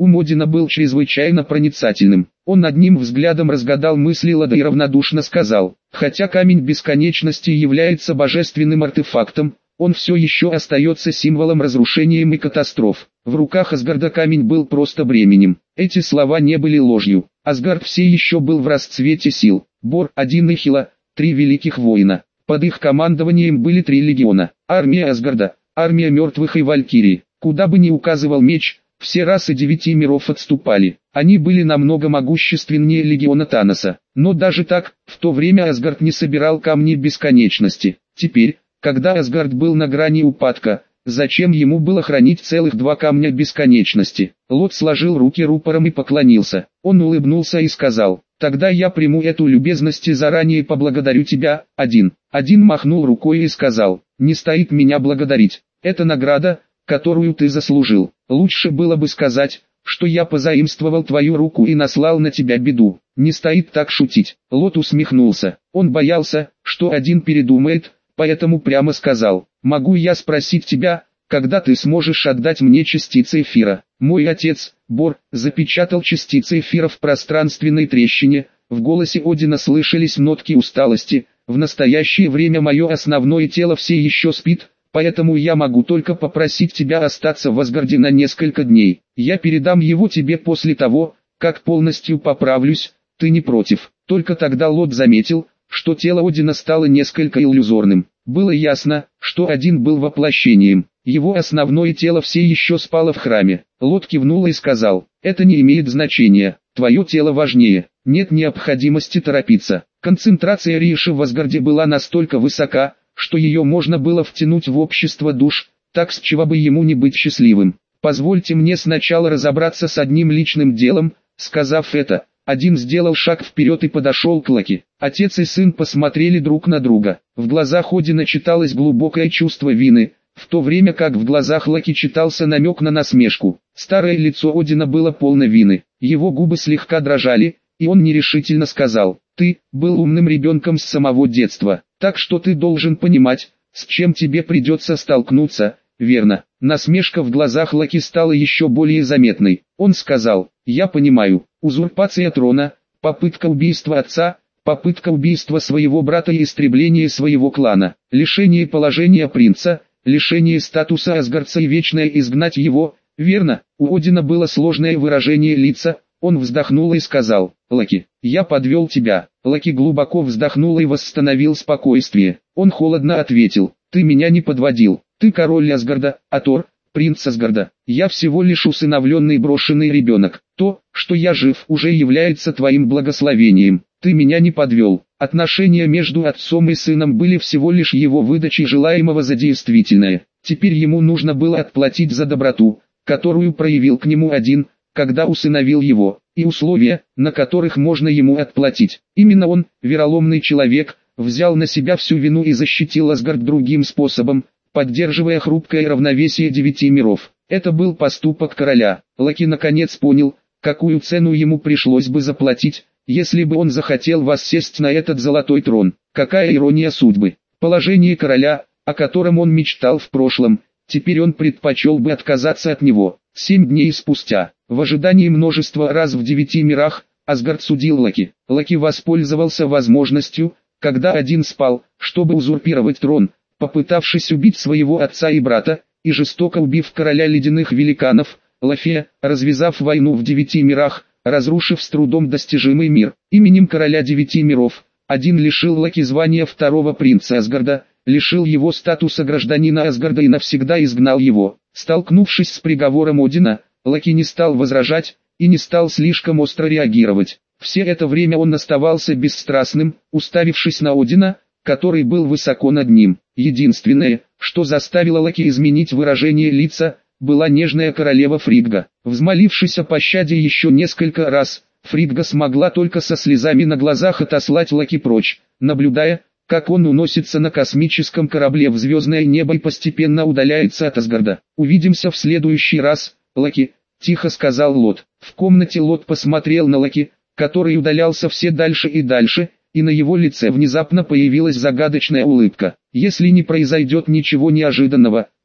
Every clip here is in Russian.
Ум Одина был чрезвычайно проницательным. Он одним взглядом разгадал мысли Лода и равнодушно сказал: «Хотя камень бесконечности является божественным артефактом, он все еще остается символом разрушения и катастроф. В руках Асгарда камень был просто бременем». Эти слова не были ложью. Асгард все еще был в расцвете сил. Бор, Один и Хила, 3 великих воина. Под их командованием были 3 легиона. Армия Асгарда, армия мертвых и валькирии. Куда бы ни указывал меч, все расы 9 миров отступали. Они были намного могущественнее легиона Таноса. Но даже так, в то время Асгард не собирал камни бесконечности. Теперь, когда Асгард был на грани упадка, зачем ему было хранить целых 2 камня бесконечности? Лот сложил руки рупором и поклонился. Он улыбнулся и сказал: «Тогда я приму эту любезность и заранее поблагодарю тебя, Один». Один махнул рукой и сказал: «Не стоит меня благодарить. Это награда, которую ты заслужил. Лучше было бы сказать, что я позаимствовал твою руку и наслал на тебя беду. Не стоит так шутить». Лот усмехнулся. Он боялся, что Один передумает, поэтому прямо сказал: «Могу я спросить тебя, когда ты сможешь отдать мне частицы эфира?» Мой отец, Бор, запечатал частицы эфира в пространственной трещине. В голосе Одина слышались нотки усталости. В настоящее время мое основное тело все еще спит, поэтому я могу только попросить тебя остаться в Асгарде на несколько дней. Я передам его тебе после того, как полностью поправлюсь. Ты не против?» Только тогда Лот заметил, что тело Одина стало несколько иллюзорным. Было ясно, что Один был воплощением. Его основное тело все еще спало в храме. Лот кивнул и сказал: «Это не имеет значения, твое тело важнее. Нет необходимости торопиться». Концентрация Риши в Асгарде была настолько высока, что ее можно было втянуть в общество душ, так с чего бы ему не быть счастливым. «Позвольте мне сначала разобраться с одним личным делом». Сказав это, Один сделал шаг вперед и подошел к Локи. Отец и сын посмотрели друг на друга. В глазах Одина читалось глубокое чувство вины, в то время как в глазах Локи читался намек на насмешку. Старое лицо Одина было полно вины. Его губы слегка дрожали, и он нерешительно сказал: «Ты был умным ребенком с самого детства, так что ты должен понимать, с чем тебе придется столкнуться, верно?» Насмешка в глазах Локи стала еще более заметной. Он сказал: «Я понимаю. Узурпация трона, попытка убийства отца, попытка убийства своего брата и истребление своего клана, лишение положения принца, лишение статуса асгардца и вечное изгнать его, верно?» У Одина было сложное выражение лица. Он вздохнул и сказал: «Локи, я подвел тебя». Локи глубоко вздохнул и восстановил спокойствие. Он холодно ответил: «Ты меня не подводил. Ты король Асгарда, а Тор — принц Асгарда. Я всего лишь усыновленный брошенный ребенок. То, что я жив, уже является твоим благословением. Ты меня не подвел». Отношения между отцом и сыном были всего лишь его выдачей желаемого за действительное. Теперь ему нужно было отплатить за доброту, которую проявил к нему Один, когда усыновил его, и условия, на которых можно ему отплатить. Именно он, вероломный человек, взял на себя всю вину и защитил Асгард другим способом, поддерживая хрупкое равновесие 9 миров. Это был поступок короля. Локи наконец понял, какую цену ему пришлось бы заплатить, если бы он захотел воссесть на этот золотой трон. Какая ирония судьбы. Положение короля, о котором он мечтал в прошлом, теперь он предпочел бы отказаться от него. 7 дней спустя, в ожидании множества раз в 9 мирах, Асгард судил Локи. Локи воспользовался возможностью, когда Один спал, чтобы узурпировать трон, попытавшись убить своего отца и брата, и жестоко убив короля ледяных великанов, Лафея, развязав войну в 9 мирах, разрушив с трудом достижимый мир. Именем короля 9 миров, Один лишил Локи звания второго принца Асгарда, лишил его статуса гражданина Асгарда и навсегда изгнал его. Столкнувшись с приговором Одина, Локи не стал возражать, и не стал слишком остро реагировать. Все это время он оставался бесстрастным, уставившись на Одина, который был высоко над ним. Единственное, что заставило Локи изменить выражение лица, была нежная королева Фригга. Взмолившись о пощаде еще несколько раз, Фригга смогла только со слезами на глазах отослать Локи прочь, наблюдая, как он уносится на космическом корабле в звездное небо и постепенно удаляется от Асгарда. «Увидимся в следующий раз, Локи», — тихо сказал Лот. В комнате Лот посмотрел на Локи, который удалялся все дальше и дальше, и на его лице внезапно появилась загадочная улыбка. «Если не произойдет ничего неожиданного,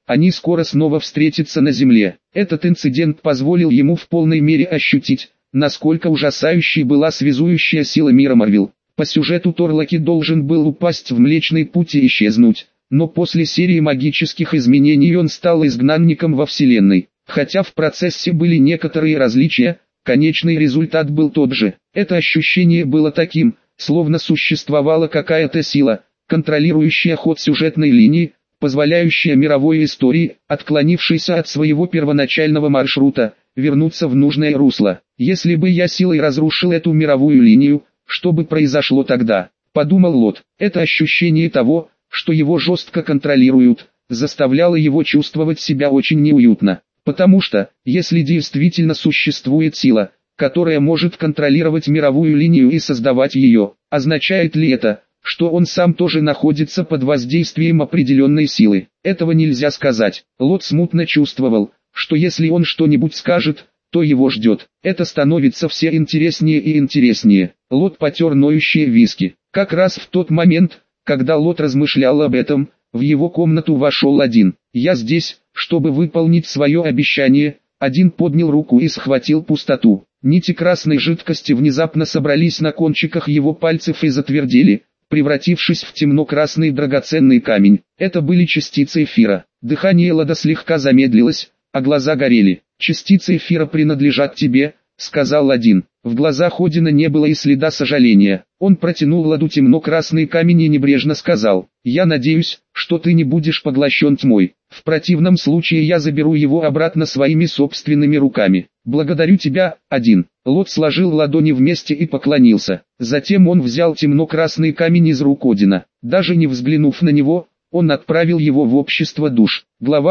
Они скоро снова встретятся на Земле. Этот инцидент позволил ему в полной мере ощутить, насколько ужасающей была связующая сила мира Марвел. По сюжету Тор Локи должен был упасть в Млечный Путь и исчезнуть, но после серии магических изменений он стал изгнанником во Вселенной. Хотя в процессе были некоторые различия, конечный результат был тот же. Это ощущение было таким, словно существовала какая-то сила, контролирующая ход сюжетной линии, позволяющая мировой истории, отклонившейся от своего первоначального маршрута, вернуться в нужное русло. Если бы я силой разрушил эту мировую линию, что бы произошло тогда? Подумал Лот. Это ощущение того, что его жестко контролируют, заставляло его чувствовать себя очень неуютно. Потому что, если действительно существует сила, которая может контролировать мировую линию и создавать ее, означает ли это, что он сам тоже находится под воздействием определенной силы? Этого нельзя сказать. Лот смутно чувствовал, что если он что-нибудь скажет, то его ждет. Это становится все интереснее и интереснее. Лот потер ноющие виски. Как раз в тот момент, когда Лот размышлял об этом, в его комнату вошел Один. «Я здесь, чтобы выполнить свое обещание». Один поднял руку и схватил пустоту. Нити красной жидкости внезапно собрались на кончиках его пальцев и затвердели, превратившись в темно-красный драгоценный камень. Это были частицы эфира. Дыхание Лода слегка замедлилось, а глаза горели. «Частицы эфира принадлежат тебе», — сказал Один. В глазах Одина не было и следа сожаления. Он протянул Лоду темно-красный камень и небрежно сказал: «Я надеюсь, что ты не будешь поглощен тьмой. В противном случае я заберу его обратно своими собственными руками. Благодарю тебя, Один». Лот сложил ладони вместе и поклонился. Затем он взял темно-красный камень из рук Одина. Даже не взглянув на него, он отправил его в общество душ. Глава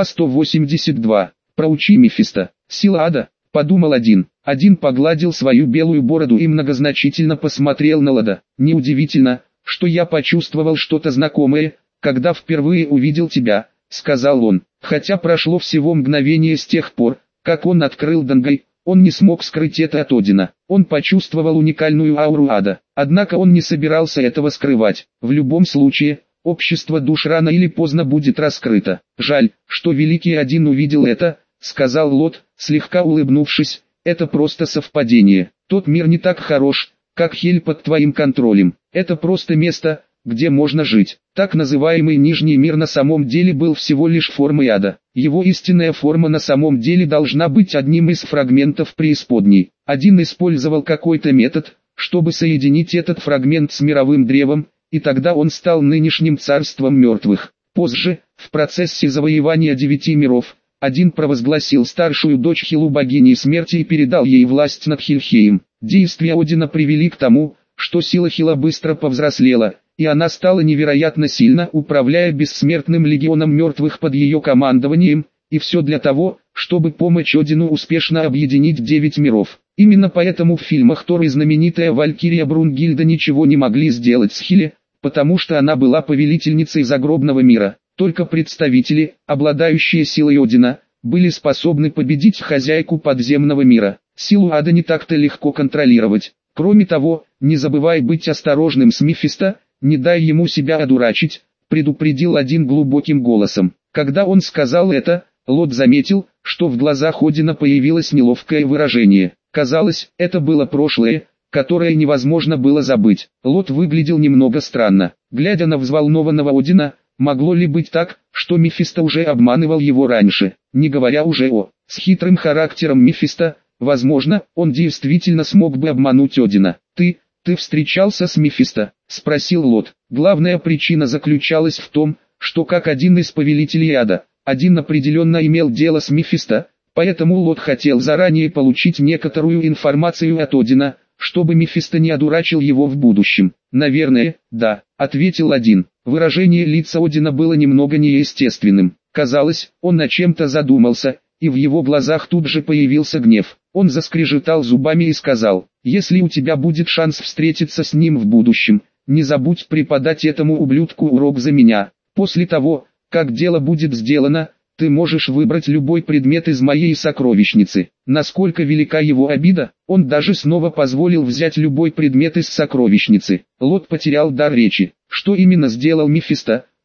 182. «Проучи Мефисто. Сила ада», — подумал Один. Один погладил свою белую бороду и многозначительно посмотрел на Лода. «Неудивительно, что я почувствовал что-то знакомое, когда впервые увидел тебя», — сказал он. Хотя прошло всего мгновение с тех пор, как он открыл Дангай, он не смог скрыть это от Одина. Он почувствовал уникальную ауру ада. Однако он не собирался этого скрывать. В любом случае, общество душ рано или поздно будет раскрыто. «Жаль, что Великий Один увидел это», — сказал Лот, слегка улыбнувшись. «Это просто совпадение. Тот мир не так хорош, как Хель под твоим контролем. Это просто место, где можно жить». Так называемый Нижний мир на самом деле был всего лишь формой ада. Его истинная форма на самом деле должна быть одним из фрагментов преисподней. Один использовал какой-то метод, чтобы соединить этот фрагмент с мировым древом, и тогда он стал нынешним царством мертвых. Позже, в процессе завоевания 9 миров, Один провозгласил старшую дочь Хилу богиней смерти и передал ей власть над Хельхейм. Действия Одина привели к тому, что сила Хила быстро повзрослела, и она стала невероятно сильно, управляя бессмертным легионом мертвых под ее командованием, и все для того, чтобы помочь Одину успешно объединить 9 миров. Именно поэтому в фильмах Тор и знаменитая Валькирия Брунгильда ничего не могли сделать с Хиле, потому что она была повелительницей загробного мира. Только представители, обладающие силой Одина, были способны победить хозяйку подземного мира. Силу ада не так-то легко контролировать. Кроме того, не забывай быть осторожным с Мефисто, не дай ему себя одурачить, предупредил Один глубоким голосом. Когда он сказал это, Лот заметил, что в глазах Одина появилось неловкое выражение. Казалось, это было прошлое, которое невозможно было забыть. Лот выглядел немного странно. Глядя на взволнованного Одина, могло ли быть так, что Мефисто уже обманывал его раньше, не говоря уже о... С хитрым характером Мефисто, возможно, он действительно смог бы обмануть Одина. «Ты встречался с Мефисто?» — спросил Лот. Главная причина заключалась в том, что как один из повелителей ада, Один определенно имел дело с Мефисто, поэтому Лот хотел заранее получить некоторую информацию от Одина, чтобы Мефисто не одурачил его в будущем. «Наверное, да», — ответил Один. Выражение лица Одина было немного неестественным. Казалось, он над чем-то задумался, и в его глазах тут же появился гнев. Он заскрежетал зубами и сказал: «Если у тебя будет шанс встретиться с ним в будущем, не забудь преподать этому ублюдку урок за меня. После того, как дело будет сделано, ты можешь выбрать любой предмет из моей сокровищницы». Насколько велика его обида, он даже снова позволил взять любой предмет из сокровищницы. Лот потерял дар речи. Что именно сделал Мефисто,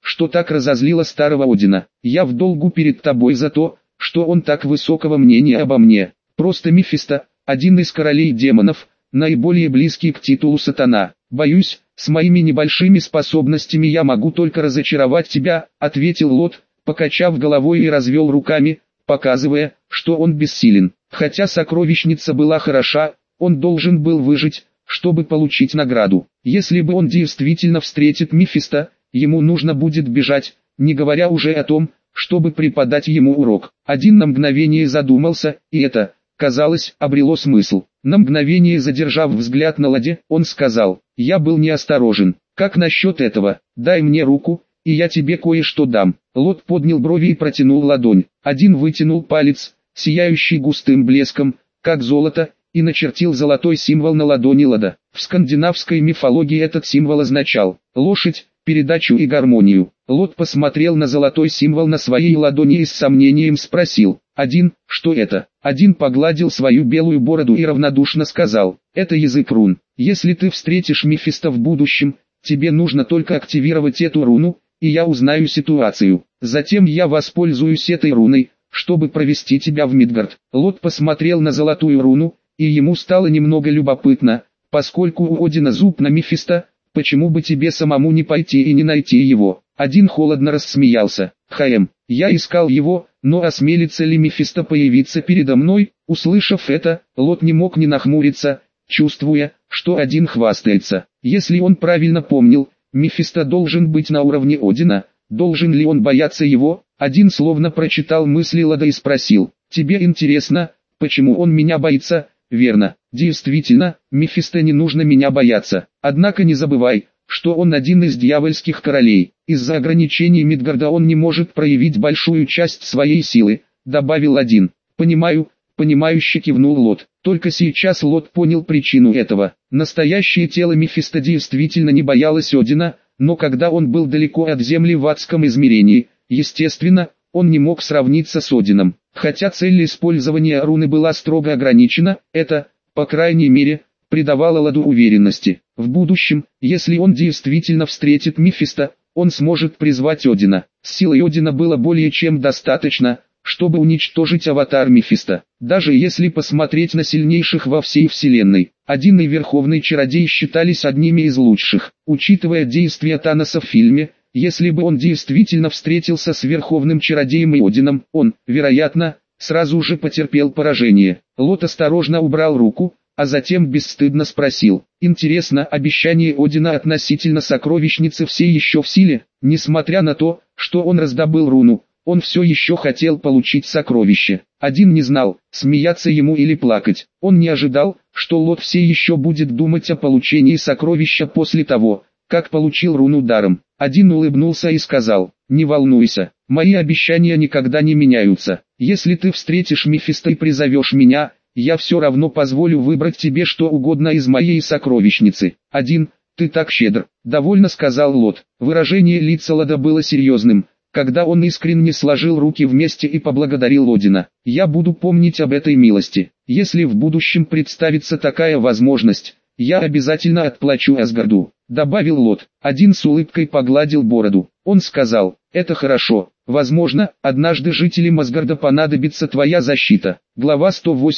что так разозлило старого Одина. Я в долгу перед тобой за то, что он так высокого мнения обо мне. Просто Мефисто, один из королей демонов, наиболее близкий к титулу сатана. Боюсь, с моими небольшими способностями я могу только разочаровать тебя, ответил Лот, покачав головой и развел руками, показывая, что он бессилен. Хотя сокровищница была хороша, он должен был выжить, чтобы получить награду. Если бы он действительно встретит Мефисто, ему нужно будет бежать, не говоря уже о том, чтобы преподать ему урок. Один на мгновение задумался, и это, казалось, обрело смысл. На мгновение задержав взгляд на Ладе, он сказал: «Я был неосторожен. Как насчет этого? Дай мне руку, и я тебе кое-что дам». Лот поднял брови и протянул ладонь. Один вытянул палец, сияющий густым блеском, как золото, и начертил золотой символ на ладони Лада. В скандинавской мифологии этот символ означал лошадь, передачу и гармонию. Лот посмотрел на золотой символ на своей ладони и с сомнением спросил: «Один, что это?» Один погладил свою белую бороду и равнодушно сказал: «Это язык рун. Если ты встретишь Мефисто в будущем, тебе нужно только активировать эту руну, и я узнаю ситуацию. Затем я воспользуюсь этой руной, чтобы провести тебя в Мидгард». Лот посмотрел на золотую руну, и ему стало немного любопытно, поскольку у Одина зуб на Мефисто, почему бы тебе самому не пойти и не найти его? Один холодно рассмеялся. Я искал его, но осмелится ли Мефисто появиться передо мной? Услышав это, Лот не мог не нахмуриться, чувствуя, что один хвастается. Если он правильно помнил, Мефисто должен быть на уровне Одина. Должен ли он бояться его? Один словно прочитал мысли Лада и спросил: «Тебе интересно, почему он меня боится?» «Верно, действительно, Мефисто не нужно меня бояться. Однако не забывай, что он один из дьявольских королей. Из-за ограничений Мидгарда он не может проявить большую часть своей силы», добавил один. «Понимаю», понимающе кивнул Лот. Только сейчас Лот понял причину этого. Настоящее тело Мефисто действительно не боялось Одина, но когда он был далеко от земли в адском измерении, естественно, он не мог сравниться с Одином. Хотя цель использования руны была строго ограничена, это, по крайней мере, придавало Ладу уверенности. В будущем, если он действительно встретит Мефисто, он сможет призвать Одина. Силы Одина было более чем достаточно, чтобы уничтожить аватар Мефисто. Даже если посмотреть на сильнейших во всей вселенной, Один и Верховный Чародей считались одними из лучших. Учитывая действия Таноса в фильме, если бы он действительно встретился с Верховным Чародеем и Одином, он, вероятно, сразу же потерпел поражение. Лот осторожно убрал руку, а затем бесстыдно спросил: «Интересно, обещание Одина относительно сокровищницы все еще в силе?» Несмотря на то, что он раздобыл руну, он все еще хотел получить сокровище. Один не знал, смеяться ему или плакать. Он не ожидал, что Лот все еще будет думать о получении сокровища после того, как получил руну даром. Один улыбнулся и сказал: «Не волнуйся, мои обещания никогда не меняются. Если ты встретишь Мефисто и призовешь меня, я все равно позволю выбрать тебе что угодно из моей сокровищницы». «Один, ты так щедр», — довольно сказал Лот. Выражение лица Лада было серьезным, когда он искренне сложил руки вместе и поблагодарил Одина. «Я буду помнить об этой милости. Если в будущем представится такая возможность, я обязательно отплачу Асгарду», — добавил Лот. Один с улыбкой погладил бороду. Он сказал: «Это хорошо. Возможно, однажды жителям Асгарда понадобится твоя защита». Глава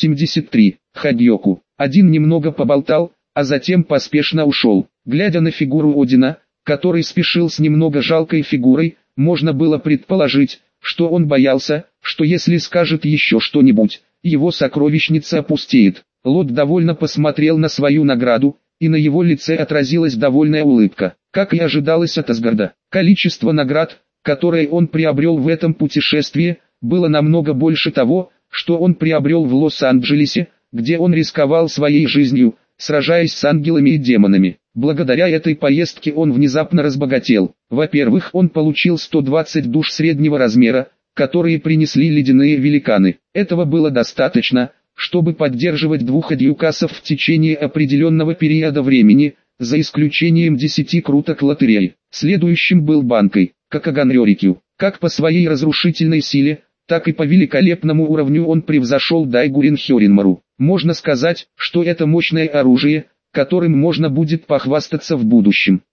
183. Хагьоку. Один немного поболтал, а затем поспешно ушел. Глядя на фигуру Одина, который спешил с немного жалкой фигурой, можно было предположить, что он боялся, что если скажет еще что-нибудь, его сокровищница опустеет. Лот довольно посмотрел на свою награду, и на его лице отразилась довольная улыбка. Как и ожидалось от Асгарда, количество наград, которые он приобрел в этом путешествии, было намного больше того, что он приобрел в Лос-Анджелесе, где он рисковал своей жизнью, сражаясь с ангелами и демонами. Благодаря этой поездке он внезапно разбогател. Во-первых, он получил 120 душ среднего размера, которые принесли ледяные великаны. Этого было достаточно, чтобы поддерживать двух адъюкасов в течение определенного периода времени, за исключением 10 круток лотереи. Следующим был Банкой, Какаганрёрикю. Как по своей разрушительной силе, так и по великолепному уровню он превзошел Дайгурин Хёринмару. Можно сказать, что это мощное оружие, которым можно будет похвастаться в будущем.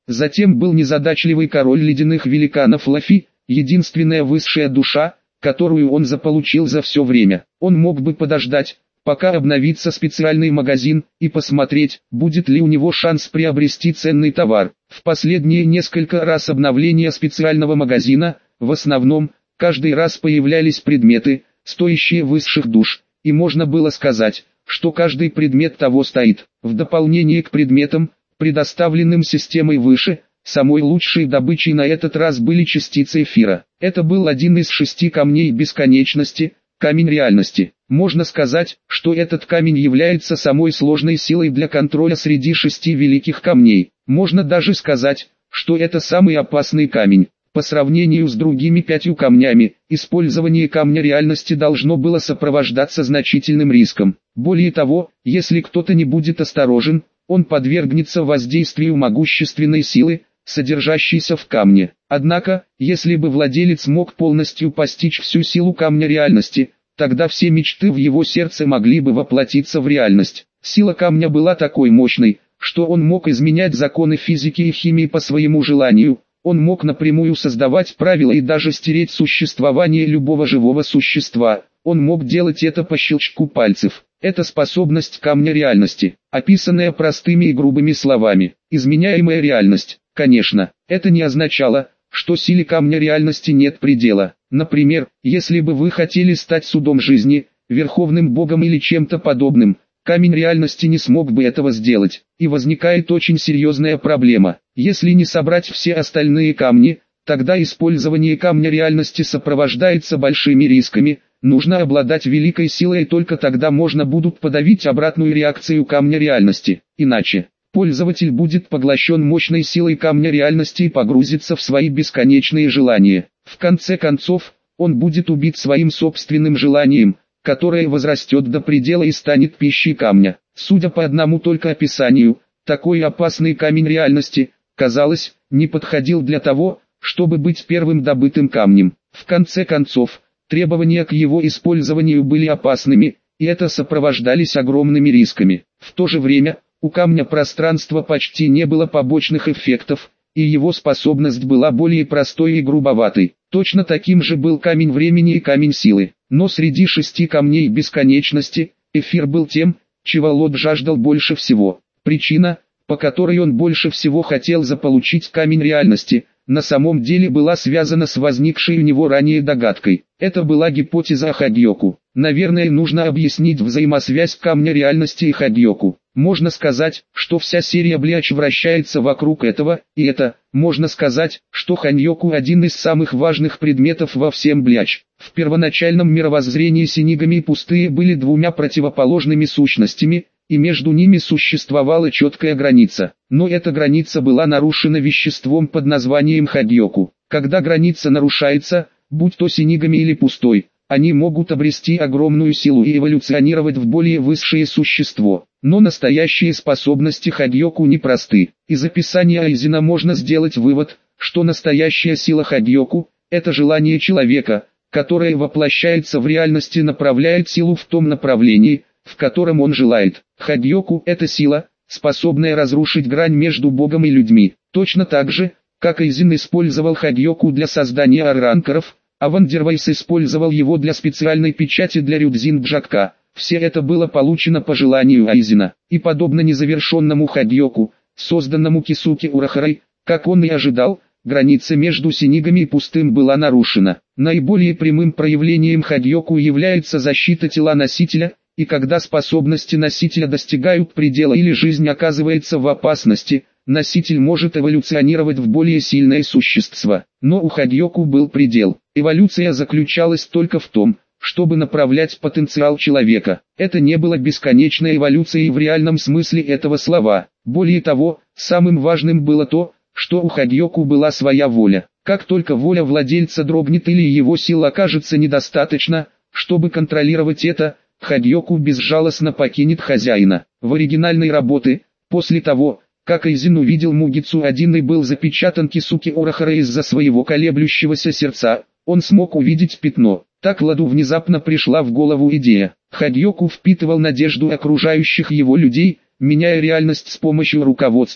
Затем был незадачливый король ледяных великанов Лафи, единственная высшая душа, которую он заполучил за все время. Он мог бы подождать, пока обновится специальный магазин, и посмотреть, будет ли у него шанс приобрести ценный товар. В последние несколько раз обновления специального магазина, в основном, каждый раз появлялись предметы, стоящие высших душ, и можно было сказать, что каждый предмет того стоит. В дополнение к предметам, предоставленным системой выше, самой лучшей добычей на этот раз были частицы эфира. Это был один из 6 камней бесконечности, камень реальности. Можно сказать, что этот камень является самой сложной силой для контроля среди 6 великих камней. Можно даже сказать, что это самый опасный камень. По сравнению с другими 5 камнями, использование камня реальности должно было сопровождаться значительным риском. Более того, если кто-то не будет осторожен, он подвергнется воздействию могущественной силы, содержащейся в камне. Однако, если бы владелец мог полностью постичь всю силу камня реальности, тогда все мечты в его сердце могли бы воплотиться в реальность. Сила камня была такой мощной, что он мог изменять законы физики и химии по своему желанию. Он мог напрямую создавать правила и даже стереть существование любого живого существа. Он мог делать это по щелчку пальцев. Это способность камня реальности, описанная простыми и грубыми словами. Изменяемая реальность. Конечно, это не означало, что силе камня реальности нет предела. Например, если бы вы хотели стать судом жизни, верховным богом или чем-то подобным, камень реальности не смог бы этого сделать. И возникает очень серьезная проблема. Если не собрать все остальные камни, тогда использование камня реальности сопровождается большими рисками. Нужно обладать великой силой, и только тогда можно будет подавить обратную реакцию камня реальности. Иначе, пользователь будет поглощен мощной силой камня реальности и погрузится в свои бесконечные желания. В конце концов, он будет убит своим собственным желанием, которое возрастет до предела и станет пищей камня. Судя по одному только описанию, такой опасный камень реальности, казалось, не подходил для того, чтобы быть первым добытым камнем. В конце концов, требования к его использованию были опасными, и это сопровождались огромными рисками. В то же время, у камня пространства почти не было побочных эффектов, и его способность была более простой и грубоватой. Точно таким же был камень времени и камень силы. Но среди 6 камней бесконечности, эфир был тем, чего Лот жаждал больше всего. Причина, по которой он больше всего хотел заполучить камень реальности, на самом деле была связана с возникшей у него ранее догадкой. Это была гипотеза о Хагьоку. Наверное, нужно объяснить взаимосвязь камня реальности и Хагьоку. Можно сказать, что вся серия Блич вращается вокруг этого, и это, можно сказать, что Ханьоку один из самых важных предметов во всем Блич. В первоначальном мировоззрении Синигами и Пустые были двумя противоположными сущностями, и между ними существовала четкая граница. Но эта граница была нарушена веществом под названием Хагьоку. Когда граница нарушается, будь то Синигами или Пустой, они могут обрести огромную силу и эволюционировать в более высшее существо. Но настоящие способности Хагьоку непросты. Из описания Айзена можно сделать вывод, что настоящая сила Хагьоку – это желание человека, которое воплощается в реальности и направляет силу в том направлении, в котором он желает. Хагьоку – это сила, способная разрушить грань между Богом и людьми. Точно так же, как Айзен использовал Хагьоку для создания арранкеров, а Вандервайс использовал его для специальной печати для Рюдзин Джакка. Все это было получено по желанию Айзена, и подобно незавершенному Хагьоку, созданному Кисуки Урахарой, как он и ожидал, граница между Синигами и Пустым была нарушена. Наиболее прямым проявлением Хагьоку является защита тела носителя, и когда способности носителя достигают предела или жизнь оказывается в опасности, носитель может эволюционировать в более сильное существо. Но у Хагьоку был предел. Эволюция заключалась только в том, чтобы направлять потенциал человека. Это не было бесконечной эволюцией в реальном смысле этого слова. Более того, самым важным было то, что у Хагьоку была своя воля. Как только воля владельца дрогнет или его сил окажется недостаточно, чтобы контролировать это, Хагьоку безжалостно покинет хозяина. В оригинальной работе, после того, как Айзен увидел Мугицу-1 и был запечатан Кисуки Урахара из-за своего колеблющегося сердца, он смог увидеть пятно. Так Ладу внезапно пришла в голову идея. Хагьоку впитывал надежду окружающих его людей, меняя реальность с помощью руководства,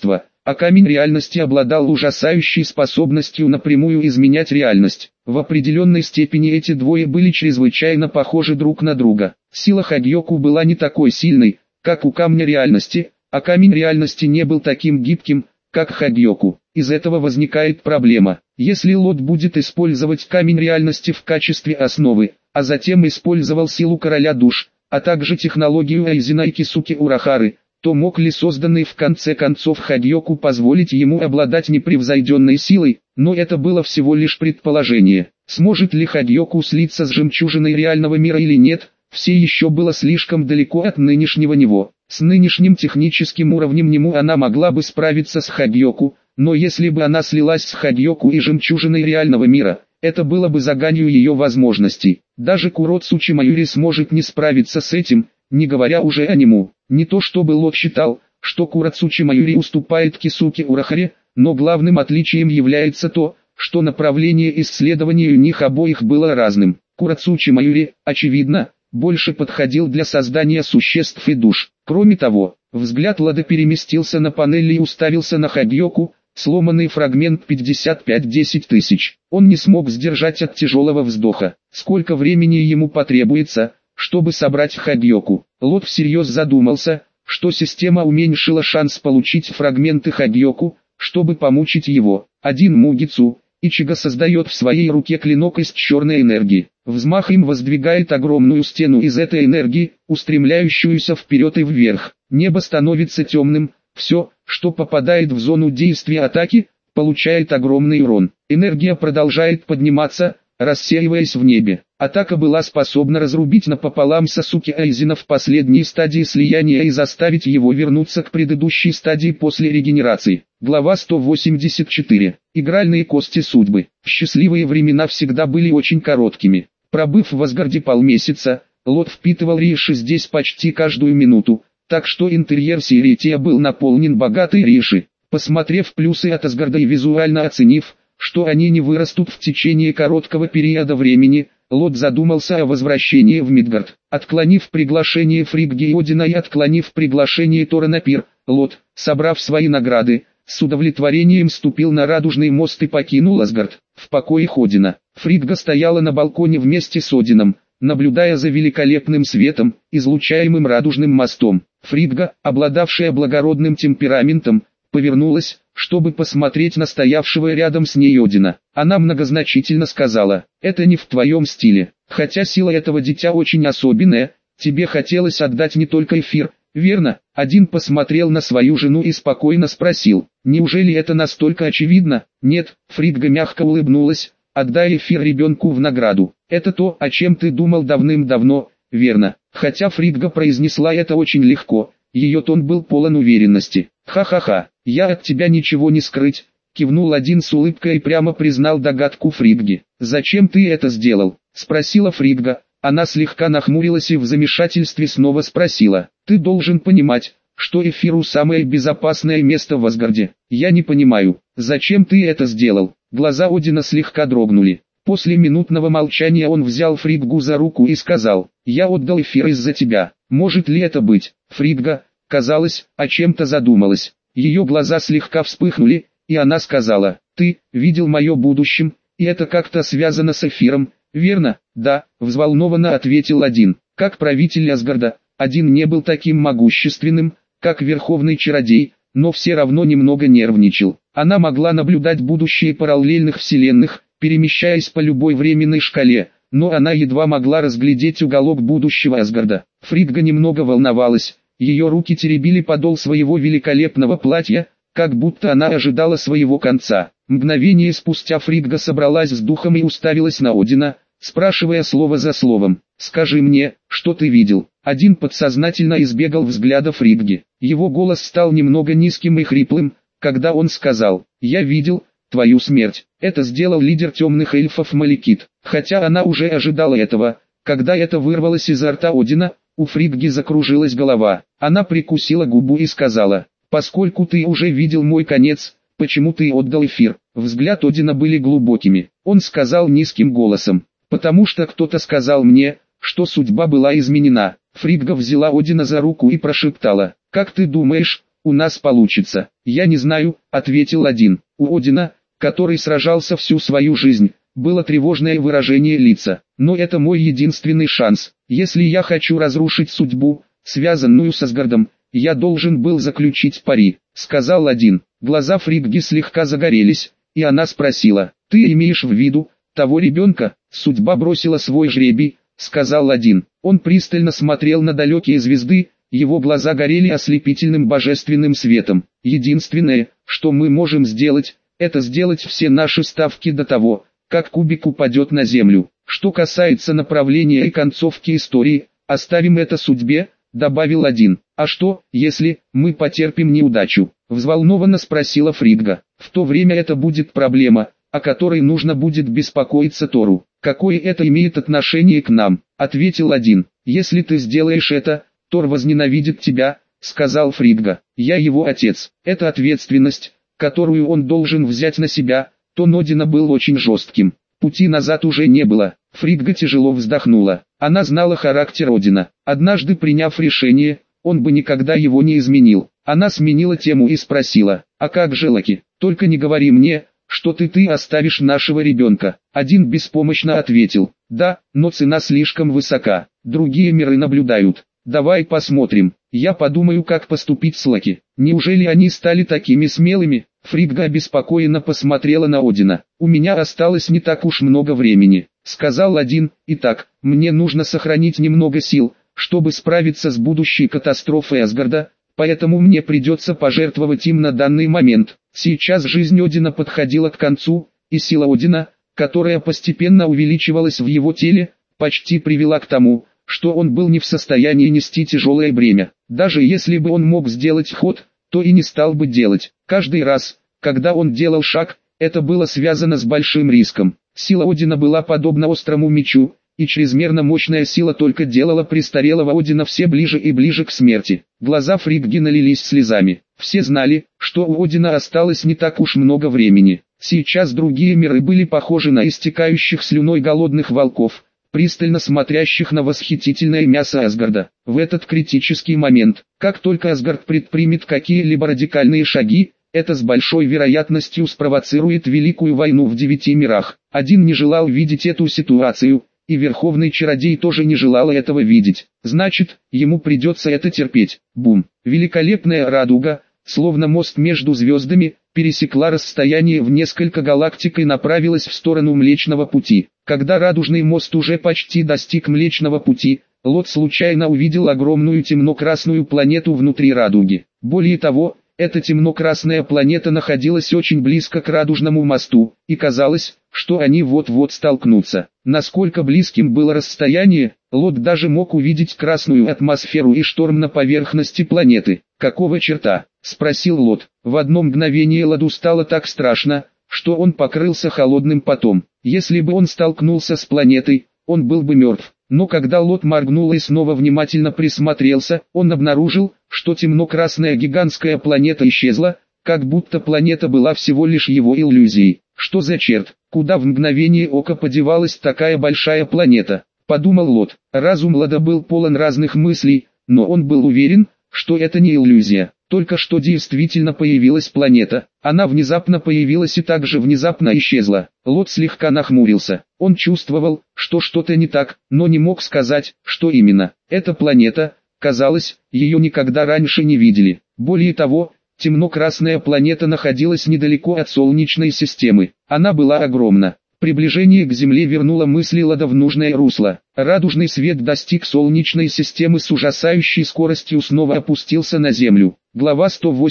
а камень реальности обладал ужасающей способностью напрямую изменять реальность. В определенной степени эти двое были чрезвычайно похожи друг на друга. Сила Хагьоку была не такой сильной, как у камня реальности, а камень реальности не был таким гибким, как Хагьоку. Из этого возникает проблема. Если Лот будет использовать камень реальности в качестве основы, а затем использовал силу короля душ, а также технологию Айзена и Кисуки Урахары, то мог ли созданный в конце концов Хагьоку позволить ему обладать непревзойденной силой? Но это было всего лишь предположение. Сможет ли Хагьоку слиться с жемчужиной реального мира или нет, все еще было слишком далеко от нынешнего него. С нынешним техническим уровнем Нему она могла бы справиться с Хагьоку, но если бы она слилась с Хагьоку и жемчужиной реального мира, это было бы за гранью ее возможностей. Даже Куроцучи Маюри сможет не справиться с этим, не говоря уже о Нему. Не то чтобы Лот считал, что Куроцучи Маюри уступает Кисуке Урахаре, но главным отличием является то, что направление исследований у них обоих было разным. Куроцучи Маюри, очевидно, больше подходил для создания существ и душ. Кроме того, взгляд Лада переместился на панель и уставился на Хагьоку, сломанный фрагмент 55-10 тысяч. Он не смог сдержать от тяжелого вздоха. Сколько времени ему потребуется, чтобы собрать Хагьоку? Лот всерьез задумался, что система уменьшила шанс получить фрагменты Хагьоку, чтобы помучить его. Один Мугицу, Ичиго создает в своей руке клинок из черной энергии. Взмах им воздвигает огромную стену из этой энергии, устремляющуюся вперед и вверх. Небо становится темным, все, что попадает в зону действия атаки, получает огромный урон. Энергия продолжает подниматься, рассеиваясь в небе. Атака была способна разрубить напополам Сасуки Айзена в последней стадии слияния и заставить его вернуться к предыдущей стадии после регенерации. Глава 184. Игральные кости судьбы. Счастливые времена всегда были очень короткими. Пробыв в Асгарде полмесяца, Лот впитывал риши здесь почти каждую минуту, так что интерьер Сиретия был наполнен богатой риши. Посмотрев плюсы от Асгарда и визуально оценив, что они не вырастут в течение короткого периода времени, Лот задумался о возвращении в Мидгард. Отклонив приглашение Фригги и Одина и отклонив приглашение Тора на пир, Лот, собрав свои награды, с удовлетворением ступил на Радужный мост и покинул Асгард. В покоях Одина, Фригга стояла на балконе вместе с Одином, наблюдая за великолепным светом, излучаемым Радужным мостом. Фригга, обладавшая благородным темпераментом, повернулась, чтобы посмотреть на стоявшего рядом с ней Одина. Она многозначительно сказала: «Это не в твоем стиле. Хотя сила этого дитя очень особенная, тебе хотелось отдать не только эфир, верно?» Один посмотрел на свою жену и спокойно спросил: «Неужели это настолько очевидно?» «Нет», Фригга мягко улыбнулась, «отдай эфир ребенку в награду. Это то, о чем ты думал давным-давно, верно?» Хотя Фригга произнесла это очень легко, ее тон был полон уверенности. «Ха-ха-ха, я от тебя ничего не скрыть», кивнул один с улыбкой и прямо признал догадку Фригги. «Зачем ты это сделал?» спросила Фригга. Она слегка нахмурилась и в замешательстве снова спросила: «Ты должен понимать, что эфиру самое безопасное место в Асгарде». «Я не понимаю, зачем ты это сделал?» Глаза Одина слегка дрогнули. После минутного молчания он взял Фриггу за руку и сказал: «Я отдал эфир из-за тебя. Может ли это быть?» Фригга, казалось, о чем-то задумалась. Ее глаза слегка вспыхнули, и она сказала: «Ты видел мое будущее, и это как-то связано с эфиром, верно?» «Да», взволнованно ответил Один. Как правитель Асгарда, Один не был таким могущественным, как верховный чародей, но все равно немного нервничал. Она могла наблюдать будущее параллельных вселенных, перемещаясь по любой временной шкале, но она едва могла разглядеть уголок будущего Асгарда. Фригга немного волновалась, ее руки теребили подол своего великолепного платья, как будто она ожидала своего конца. Мгновение спустя Фригга собралась с духом и уставилась на Одина, спрашивая слово за словом: «Скажи мне, что ты видел?» Один подсознательно избегал взгляда Фригги. Его голос стал немного низким и хриплым, когда он сказал: «Я видел твою смерть». Это сделал лидер темных эльфов Маликит. Хотя она уже ожидала этого, когда это вырвалось изо рта Одина, у Фригги закружилась голова. Она прикусила губу и сказала: «Поскольку ты уже видел мой конец, почему ты отдал эфир?» Взгляд Одина были глубокими. Он сказал низким голосом: «Потому что кто-то сказал мне, что судьба была изменена». Фригга взяла Одина за руку и прошептала: «Как ты думаешь, у нас получится. Я не знаю, ответил один. У Одина, который сражался всю свою жизнь, было тревожное выражение лица. Но это мой единственный шанс. Если я хочу разрушить судьбу, связанную с Асгардом, я должен был заключить пари, сказал один. Глаза Фригги слегка загорелись, и она спросила: ты имеешь в виду того ребенка? Судьба бросила свой жребий, сказал один. Он пристально смотрел на далекие звезды, его глаза горели ослепительным божественным светом. Единственное, что мы можем сделать, это сделать все наши ставки до того, как кубик упадет на землю. Что касается направления и концовки истории, оставим это судьбе, добавил один. А что, если мы потерпим неудачу? Взволнованно спросила Фригга. В то время это будет проблема, о которой нужно будет беспокоиться Тору. Какое это имеет отношение к нам? Ответил один. Если ты сделаешь это, Тор возненавидит тебя, сказал Фригга. Я его отец. Это ответственность, которую он должен взять на себя. Тон Одина был очень жестким. Пути назад уже не было. Фригга тяжело вздохнула. Она знала характер Одина. Однажды приняв решение, он бы никогда его не изменил. Она сменила тему и спросила: а как же Локи? Только не говори мне, что ты оставишь нашего ребенка. Один беспомощно ответил: да, но цена слишком высока. Другие миры наблюдают. Давай посмотрим. Я подумаю, как поступить с Локи. Неужели они стали такими смелыми? Фригга обеспокоенно посмотрела на Одина. У меня осталось не так уж много времени, сказал один. Итак, мне нужно сохранить немного сил, чтобы справиться с будущей катастрофой Асгарда, поэтому мне придется пожертвовать им на данный момент. Сейчас жизнь Одина подходила к концу, и сила Одина, которая постепенно увеличивалась в его теле, почти привела к тому, что он был не в состоянии нести тяжелое бремя. Даже если бы он мог сделать ход, то и не стал бы делать. Каждый раз, когда он делал шаг, это было связано с большим риском. Сила Одина была подобна острому мечу, и чрезмерно мощная сила только делала престарелого Одина все ближе и ближе к смерти. Глаза Фригги налились слезами. Все знали, что у Одина осталось не так уж много времени. Сейчас другие миры были похожи на истекающих слюной голодных волков, пристально смотрящих на восхитительное мясо Асгарда. В этот критический момент, как только Асгард предпримет какие-либо радикальные шаги, это с большой вероятностью спровоцирует великую войну в 9 мирах. Один не желал видеть эту ситуацию, и Верховный Чародей тоже не желал этого видеть. Значит, ему придется это терпеть. Бум! Великолепная радуга, словно мост между звездами, пересекла расстояние в несколько галактик и направилась в сторону Млечного Пути. Когда радужный мост уже почти достиг Млечного Пути, Лот случайно увидел огромную темно-красную планету внутри радуги. Более того, эта темно-красная планета находилась очень близко к радужному мосту, и казалось, что они вот-вот столкнутся. Насколько близким было расстояние, Лот даже мог увидеть красную атмосферу и шторм на поверхности планеты. «Какого черта?» – спросил Лот. В одно мгновение Лоду стало так страшно, что он покрылся холодным потом. Если бы он столкнулся с планетой, он был бы мертв. Но когда Лот моргнул и снова внимательно присмотрелся, он обнаружил, что темно-красная гигантская планета исчезла, как будто планета была всего лишь его иллюзией. Что за черт? Куда в мгновение ока подевалась такая большая планета? Подумал Лот. Разум Лода был полон разных мыслей, но он был уверен, что это не иллюзия. Только что действительно появилась планета. Она внезапно появилась и также внезапно исчезла. Лот слегка нахмурился. Он чувствовал, что что-то не так, но не мог сказать, что именно. Эта планета, казалось, ее никогда раньше не видели. Более того, темно-красная планета находилась недалеко от Солнечной системы. Она была огромна. Приближение к Земле вернуло мысли Лода в нужное русло. Радужный свет достиг Солнечной системы с ужасающей скоростью, снова опустился на Землю. Глава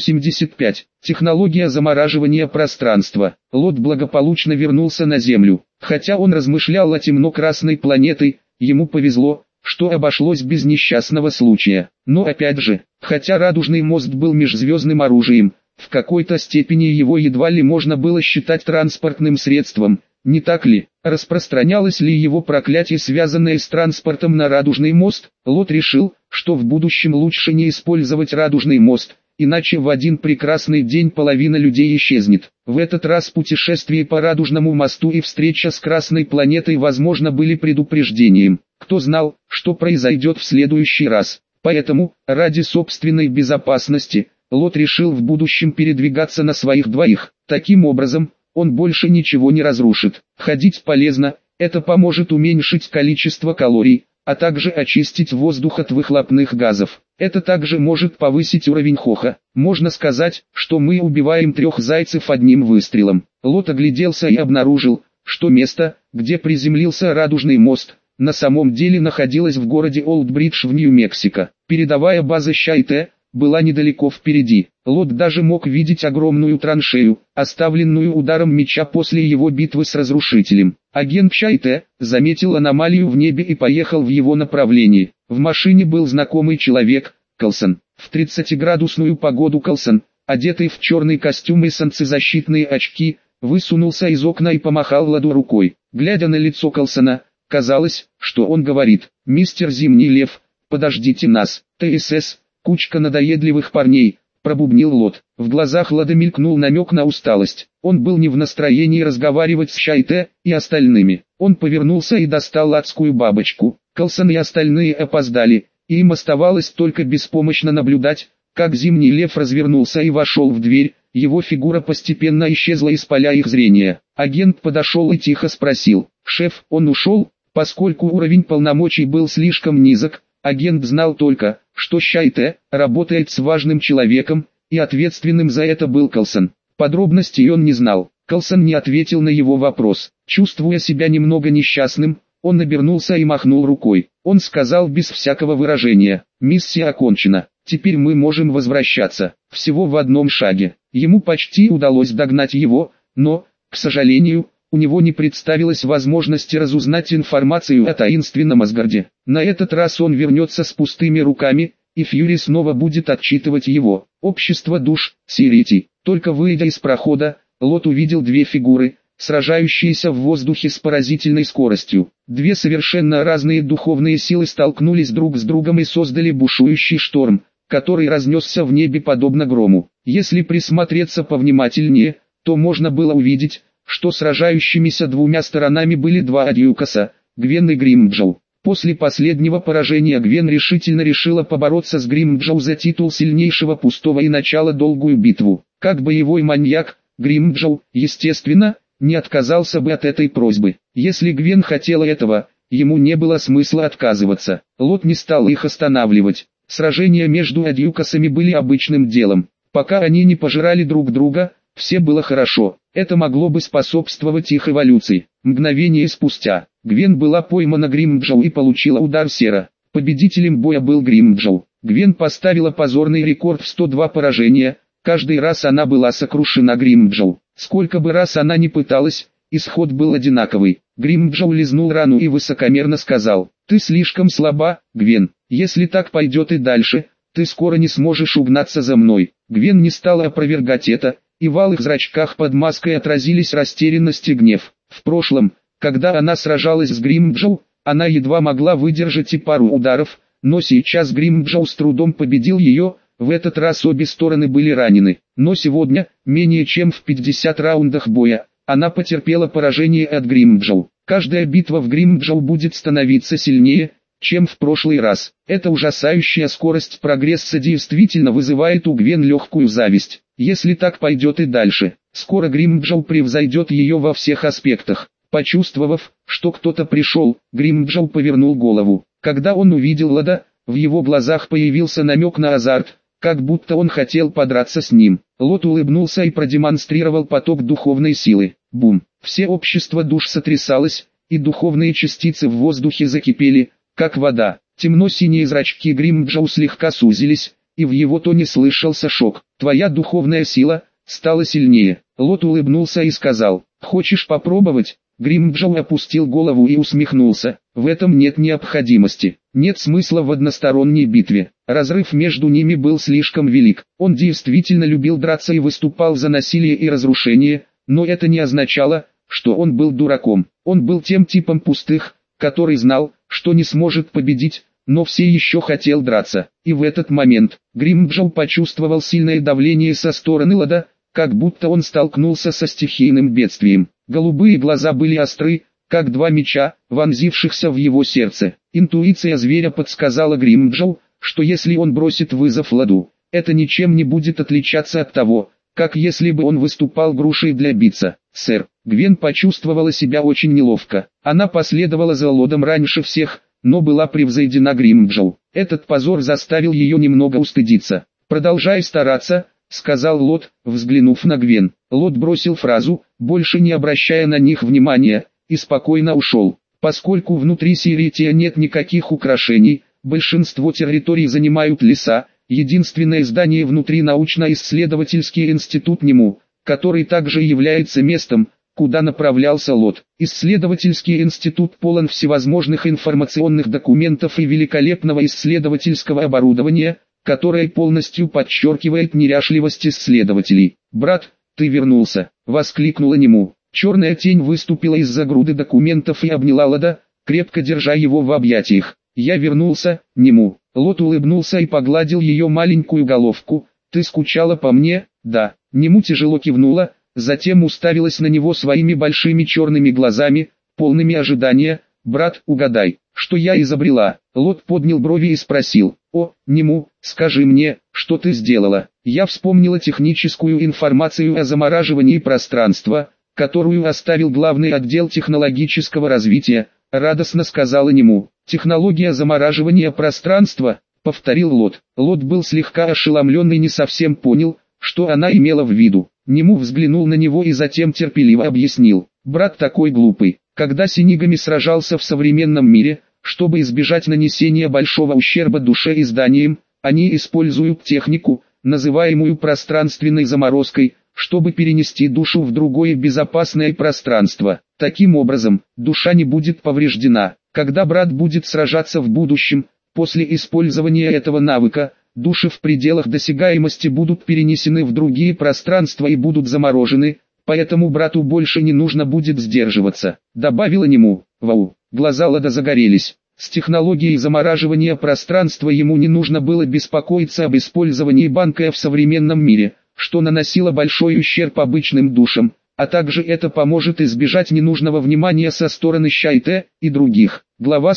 185. Технология замораживания пространства. Лот благополучно вернулся на Землю. Хотя он размышлял о темно-красной планете, ему повезло, что обошлось без несчастного случая. Но опять же, хотя радужный мост был межзвездным оружием, в какой-то степени его едва ли можно было считать транспортным средством. Не так ли? Распространялось ли его проклятие, связанное с транспортом, на радужный мост? Лот решил, что в будущем лучше не использовать радужный мост, иначе в один прекрасный день половина людей исчезнет. В этот раз путешествие по радужному мосту и встреча с Красной планетой, возможно, были предупреждением. Кто знал, что произойдет в следующий раз? Поэтому, ради собственной безопасности, Лот решил в будущем передвигаться на своих двоих. Таким образом, он больше ничего не разрушит. Ходить полезно, это поможет уменьшить количество калорий, а также очистить воздух от выхлопных газов. Это также может повысить уровень хоха. Можно сказать, что мы убиваем 3 зайцев одним выстрелом. Лот огляделся и обнаружил, что место, где приземлился радужный мост, на самом деле находилось в городе Олдбридж в Нью-Мексико. Передовая база Щайте была недалеко впереди. Лот даже мог видеть огромную траншею, оставленную ударом меча после его битвы с Разрушителем. Агент Щайте заметил аномалию в небе и поехал в его направлении. В машине был знакомый человек, Калсон. В 30-градусную погоду Калсон, одетый в черный костюм и солнцезащитные очки, высунулся из окна и помахал Ладу рукой. Глядя на лицо Калсона, казалось, что он говорит: «Мистер Зимний Лев, подождите нас». «ТСС, кучка надоедливых парней», пробубнил Лот. В глазах Лада мелькнул намек на усталость. Он был не в настроении разговаривать с Щайте и остальными. Он повернулся и достал адскую бабочку. Калсон и остальные опоздали, и им оставалось только беспомощно наблюдать, как Зимний Лев развернулся и вошел в дверь. Его фигура постепенно исчезла из поля их зрения. Агент подошел и тихо спросил: «Шеф, он ушел?» Поскольку уровень полномочий был слишком низок, агент знал только, что Щайте работает с важным человеком, и ответственным за это был Калсон. Подробностей он не знал. Калсон не ответил на его вопрос. Чувствуя себя немного несчастным, он обернулся и махнул рукой. Он сказал без всякого выражения: «Миссия окончена, теперь мы можем возвращаться». Всего в одном шаге. Ему почти удалось догнать его, но, к сожалению, у него не представилось возможности разузнать информацию о таинственном Асгарде. На этот раз он вернется с пустыми руками, и Фьюри снова будет отчитывать его. Общество душ, Сирити. Только выйдя из прохода, Лот увидел 2 фигуры, сражающиеся в воздухе с поразительной скоростью. 2 совершенно разные духовные силы столкнулись друг с другом и создали бушующий шторм, который разнесся в небе подобно грому. Если присмотреться повнимательнее, то можно было увидеть, что сражающимися 2 сторонами были 2 Адьюкаса, Гвен и Гримджоу. После последнего поражения Гвен решительно решила побороться с Гримджоу за титул сильнейшего пустого и начала долгую битву. Как боевой маньяк, Гримджоу, естественно, не отказался бы от этой просьбы. Если Гвен хотела этого, ему не было смысла отказываться. Лот не стал их останавливать. Сражения между Адьюкасами были обычным делом. Пока они не пожирали друг друга, все было хорошо. Это могло бы способствовать их эволюции. Мгновение спустя, Гвен была поймана Гримджоу и получила удар Сера. Победителем боя был Гримджоу. Гвен поставила позорный рекорд в 102 поражения. Каждый раз она была сокрушена Гримджоу. Сколько бы раз она ни пыталась, исход был одинаковый. Гримджоу лизнул рану и высокомерно сказал: «Ты слишком слаба, Гвен. Если так пойдет и дальше, ты скоро не сможешь угнаться за мной». Гвен не стала опровергать это, и в алых зрачках под маской отразились растерянность и гнев. В прошлом, когда она сражалась с Гримджоу, она едва могла выдержать и пару ударов, но сейчас Гримджоу с трудом победил ее. В этот раз обе стороны были ранены, но сегодня, менее чем в 50 раундах боя, она потерпела поражение от Гримджоу. Каждая битва в Гримджоу будет становиться сильнее, чем в прошлый раз. Эта ужасающая скорость прогресса действительно вызывает у Гвен легкую зависть. Если так пойдет и дальше, скоро Гримджоу превзойдет ее во всех аспектах. Почувствовав, что кто-то пришел, Гримджоу повернул голову. Когда он увидел Лада, в его глазах появился намек на азарт, как будто он хотел подраться с ним. Лот улыбнулся и продемонстрировал поток духовной силы. Бум! Все общество душ сотрясалось, и духовные частицы в воздухе закипели, как вода. Темно-синие зрачки Гримджоу слегка сузились, и в его тоне слышался шок. «Твоя духовная сила стала сильнее». Лот улыбнулся и сказал: «Хочешь попробовать?» Гримджоу опустил голову и усмехнулся. В этом нет необходимости. Нет смысла в односторонней битве. Разрыв между ними был слишком велик. Он действительно любил драться и выступал за насилие и разрушение, но это не означало, что он был дураком. Он был тем типом пустых, который знал, что не сможет победить, но все еще хотел драться. И в этот момент Гримджоу почувствовал сильное давление со стороны Лада, как будто он столкнулся со стихийным бедствием. Голубые глаза были остры, как 2 меча, вонзившихся в его сердце. Интуиция зверя подсказала Гримджоу, что если он бросит вызов Ладу, это ничем не будет отличаться от того, как если бы он выступал грушей для битца. Сэр, Гвен почувствовала себя очень неловко. Она последовала за Лодом раньше всех, но была превзойдена Гримджоу. Этот позор заставил ее немного устыдиться. «Продолжай стараться», — сказал Лод, взглянув на Гвен. Лод бросил фразу, больше не обращая на них внимания, и спокойно ушел. Поскольку внутри Сиретия нет никаких украшений, большинство территорий занимают леса, единственное здание внутри научно-исследовательский институт НИМУ, который также является местом, куда направлялся Лод. Исследовательский институт полон всевозможных информационных документов и великолепного исследовательского оборудования, которое полностью подчеркивает неряшливость исследователей. «Брат, ты вернулся!» — воскликнула Ниму. Черная тень выступила из-за груды документов и обняла Лода, крепко держа его в объятиях. «Я вернулся, Ниму». Лод улыбнулся и погладил ее маленькую головку. «Ты скучала по мне?» «Да». Ниму тяжело кивнула, затем уставилась на него своими большими черными глазами, полными ожидания. «Брат, угадай, что я изобрела?» Лод поднял брови и спросил. «О, Ниму, скажи мне, что ты сделала?» Я вспомнила техническую информацию о замораживании пространства, которую оставил главный отдел технологического развития, радостно сказала Ниму. «Технология замораживания пространства», — повторил Лод. Лод был слегка ошеломлен и не совсем понял, что она имела в виду. Ниму взглянул на него и затем терпеливо объяснил. «Брат такой глупый. Когда Синигами сражался в современном мире, чтобы избежать нанесения большого ущерба душе и зданиям, они используют технику, называемую пространственной заморозкой, чтобы перенести душу в другое безопасное пространство. Таким образом, душа не будет повреждена. Когда брат будет сражаться в будущем, после использования этого навыка, души в пределах досягаемости будут перенесены в другие пространства и будут заморожены, поэтому брату больше не нужно будет сдерживаться», — добавила Ниму. Вау, глаза Лода загорелись. С технологией замораживания пространства ему не нужно было беспокоиться об использовании банка в современном мире, что наносило большой ущерб обычным душам, а также это поможет избежать ненужного внимания со стороны Щайте и других. Глава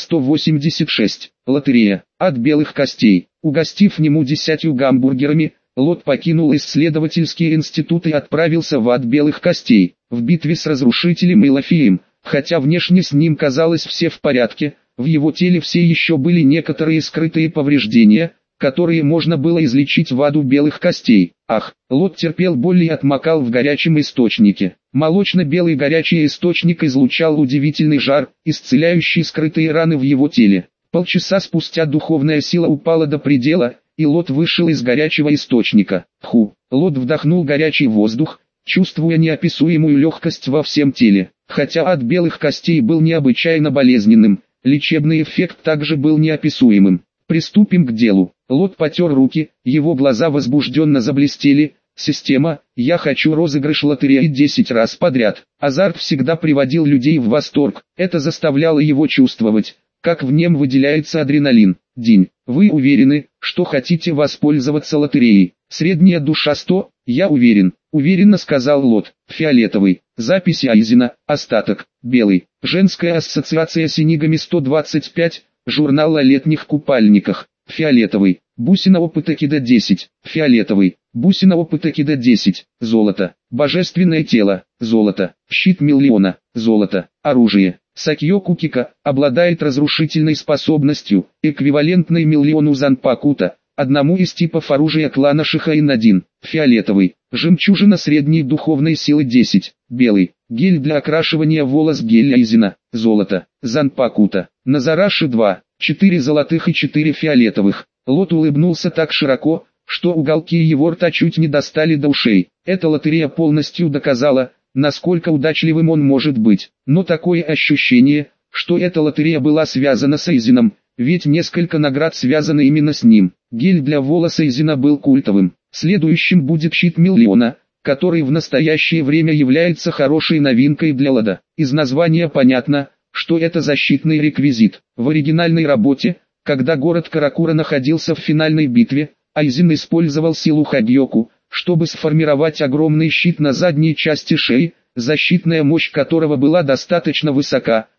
186. Лотерея. От белых костей. Угостив Ниму 10 гамбургерами, Лод покинул исследовательский институт и отправился в ад белых костей. В битве с разрушителем и Лафием, хотя внешне с ним казалось все в порядке, в его теле все еще были некоторые скрытые повреждения, которые можно было излечить в аду белых костей. Ах, Лод терпел боль и отмокал в горячем источнике. Молочно-белый горячий источник излучал удивительный жар, исцеляющий скрытые раны в его теле. Полчаса спустя духовная сила упала до предела, и Лод вышел из горячего источника. Лод вдохнул горячий воздух, чувствуя неописуемую легкость во всем теле. Хотя ад белых костей был необычайно болезненным, лечебный эффект также был неописуемым. «Приступим к делу». Лод потер руки, его глаза возбужденно заблестели. «Система, я хочу розыгрыш лотереи 10 раз подряд». Азарт всегда приводил людей в восторг, это заставляло его чувствовать, как в нем выделяется адреналин. День. Вы уверены, что хотите воспользоваться лотереей? Средняя душа 100, я уверен. Уверенно сказал Лод. Фиолетовый. Запись Айзена. Остаток. Белый. Женская ассоциация Синигами 125. Журнал о летних купальниках. Фиолетовый. Бусина опыта Кида 10. Фиолетовый. Бусина опыта Кида 10. Золото. Божественное тело. Золото. Щит миллиона. Золото. Оружие. Сакьё Кукика обладает разрушительной способностью, эквивалентной миллиону Занпакута, одному из типов оружия клана Шихаин-1. Фиолетовый. Жемчужина средней духовной силы 10. Белый. Гель для окрашивания волос гель Айзена. Золото. Занпакута. Назараши 2. 4 золотых и 4 фиолетовых. Лод улыбнулся так широко, что уголки его рта чуть не достали до ушей. Эта лотерея полностью доказала, насколько удачливым он может быть. Но такое ощущение, что эта лотерея была связана с Айзеном, ведь несколько наград связаны именно с ним. Гель для волос Айзена был культовым. Следующим будет щит миллиона, который в настоящее время является хорошей новинкой для Лода. Из названия понятно, что это защитный реквизит. В оригинальной работе, когда город Каракура находился в финальной битве, Айзен использовал силу Хагьоку, чтобы сформировать огромный щит на задней части шеи, защитная мощь которого была достаточно высока,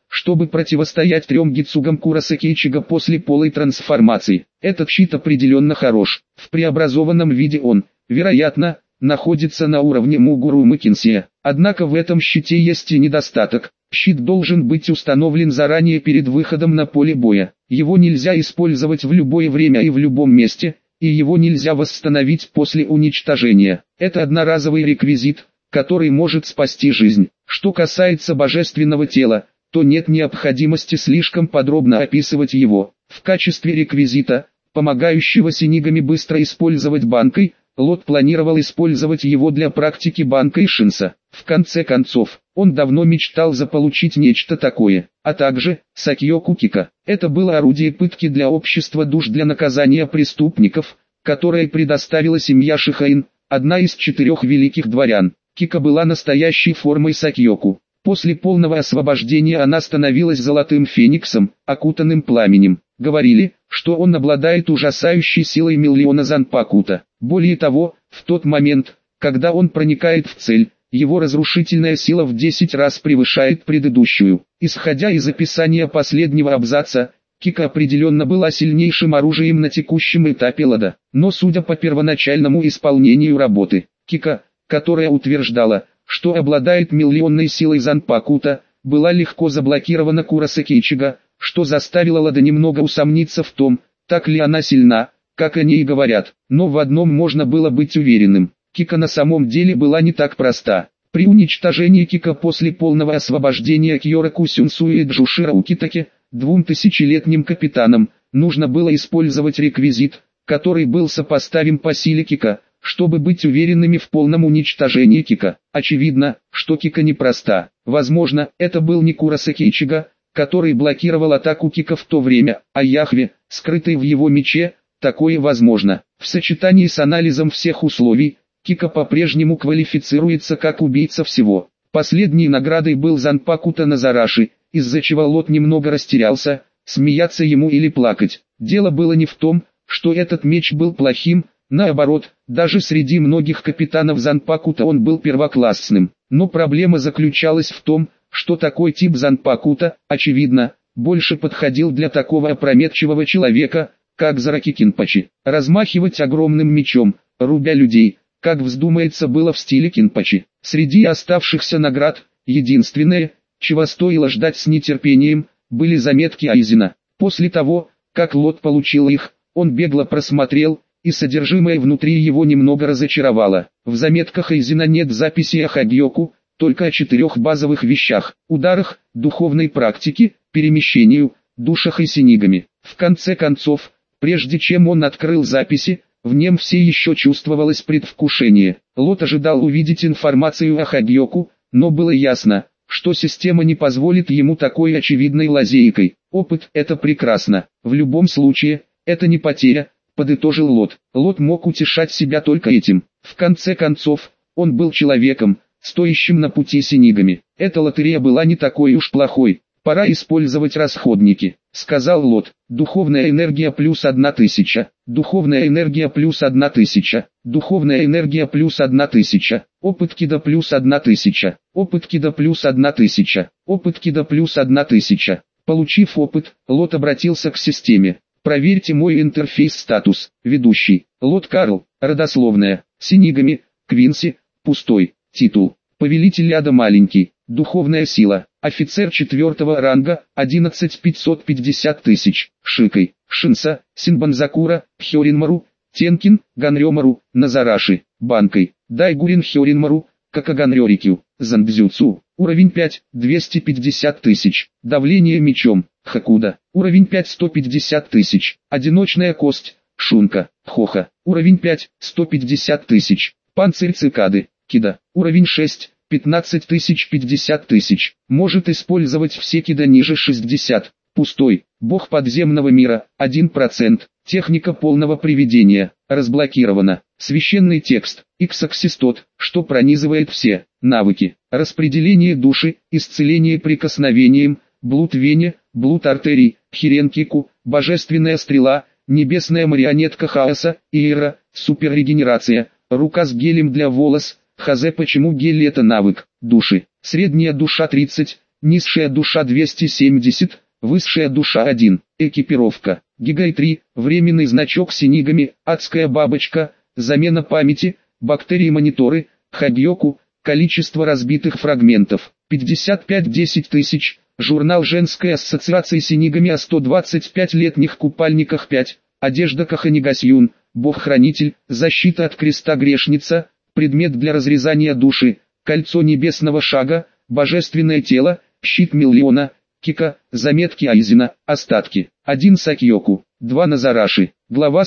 чтобы противостоять 3 Гицугам Куросаки Ичиго после полой трансформации. Этот щит определенно хорош. В преобразованном виде он, вероятно, находится на уровне Мугурумы Кинсия. Однако в этом щите есть и недостаток. Щит должен быть установлен заранее перед выходом на поле боя. Его нельзя использовать в любое время и в любом месте, и его нельзя восстановить после уничтожения. Это одноразовый реквизит, который может спасти жизнь. Что касается божественного тела, то нет необходимости слишком подробно описывать его. В качестве реквизита, помогающего Синигами быстро использовать банкой, Лот планировал использовать его для практики банкой Шинса. В конце концов, он давно мечтал заполучить нечто такое, а также Сакьёку Кика. Это было орудие пытки для общества душ для наказания преступников, которое предоставила семья Шихаин, одна из 4 великих дворян. Кика была настоящей формой Сакьёку. После полного освобождения она становилась золотым фениксом, окутанным пламенем. Говорили, что он обладает ужасающей силой миллиона занпакута. Более того, в тот момент, когда он проникает в цель, его разрушительная сила в 10 раз превышает предыдущую. Исходя из описания последнего абзаца, Кика определенно была сильнейшим оружием на текущем этапе Лода. Но судя по первоначальному исполнению работы, Кика, которая утверждала, что обладает миллионной силой занпакута, была легко заблокирована Куросаки Ичиго, что заставило Лода немного усомниться в том, так ли она сильна, как они и говорят. Но в одном можно было быть уверенным: Кика на самом деле была не так проста. При уничтожении Кика после полного освобождения Кьёраку Сюнсу и Джушира Укитаки, 2000-летним капитаном, нужно было использовать реквизит, который был сопоставим по силе Кика, чтобы быть уверенными в полном уничтожении Кика. Очевидно, что Кика непроста. Возможно, это был не Куросаки Ичиго, который блокировал атаку Кика в то время, а Яхве, скрытый в его мече. Такое возможно. В сочетании с анализом всех условий, Кика по-прежнему квалифицируется как убийца всего. Последней наградой был Занпакута Назараши, из-за чего Лот немного растерялся, смеяться ему или плакать. Дело было не в том, что этот меч был плохим, наоборот, даже среди многих капитанов Занпакута он был первоклассным. Но проблема заключалась в том, что такой тип Занпакута, очевидно, больше подходил для такого опрометчивого человека, как Зараки Кинпачи. Размахивать огромным мечом, рубя людей, как вздумается, было в стиле Кинпачи. Среди оставшихся наград, единственное, чего стоило ждать с нетерпением, были заметки Айзена. После того, как Лот получил их, он бегло просмотрел, и содержимое внутри его немного разочаровало. В заметках Айзена нет записи о Хагьёку, только о 4 базовых вещах: ударах, духовной практике, перемещению, душах и синигами. В конце концов, прежде чем он открыл записи, в нем все еще чувствовалось предвкушение. Лот ожидал увидеть информацию о Хагьёку, но было ясно, что система не позволит ему такой очевидной лазейкой. Опыт — это прекрасно. В любом случае, это не потеря, подытожил Лот. Лот мог утешать себя только этим. В конце концов, он был человеком, стоящим на пути синигами. Эта лотерея была не такой уж плохой. Пора использовать расходники, сказал Лот. Духовная энергия плюс 1000, духовная энергия плюс 1000, духовная энергия плюс 1000, опыт кида плюс 1000, опыт кида плюс 1000, опыт кида плюс 1000. Получив опыт, Лот обратился к системе. Проверьте мой интерфейс статус. Ведущий. Лот Карл. Родословная. Синигами. Квинси. Пустой. Титул. Повелитель ада маленький. Духовная сила. Офицер 4 ранга. 11550 тысяч. Шикой. Шинса. Синбанзакура. Хёринмару. Тенкин. Ганрёмару. Назараши. Банкой. Дайгурин Хёринмару. Какаганрёрикю. Зандзюцу. Уровень 5. 250 тысяч. Давление мечом. Хакуда. Уровень 5. 150 тысяч. Одиночная кость. Шунка. Хоха. Уровень 5. 150 тысяч. Панцирь цикады. Кида. Уровень 6. 15 тысяч 50 тысяч. Может использовать все кида ниже 60. Пустой. Бог подземного мира. 1%. Техника полного привидения. Разблокирована. Священный текст. Иксаксистот, что пронизывает все. Навыки. Распределение души. Исцеление прикосновением. Блуд вене. Блуд артерий. Хиренкику. Божественная стрела. Небесная марионетка хаоса. Иера. Суперрегенерация. Рука с гелем для волос. Хазе. Почему гель — это навык? Души. Средняя душа 30, низшая душа 270, высшая душа 1, экипировка, Гигай 3, временный значок с синигами, адская бабочка, замена памяти, бактерии-мониторы, Хагьоку, количество разбитых фрагментов, 55-10 тысяч, журнал женской ассоциации синигами о 125 летних купальниках 5, одежда Каханигасьюн, бог-хранитель, защита от креста грешница, предмет для разрезания души, кольцо небесного шага, божественное тело, щит миллиона, Кика, заметки Айзена, остатки, 1 Сакьоку, 2 Назараши, глава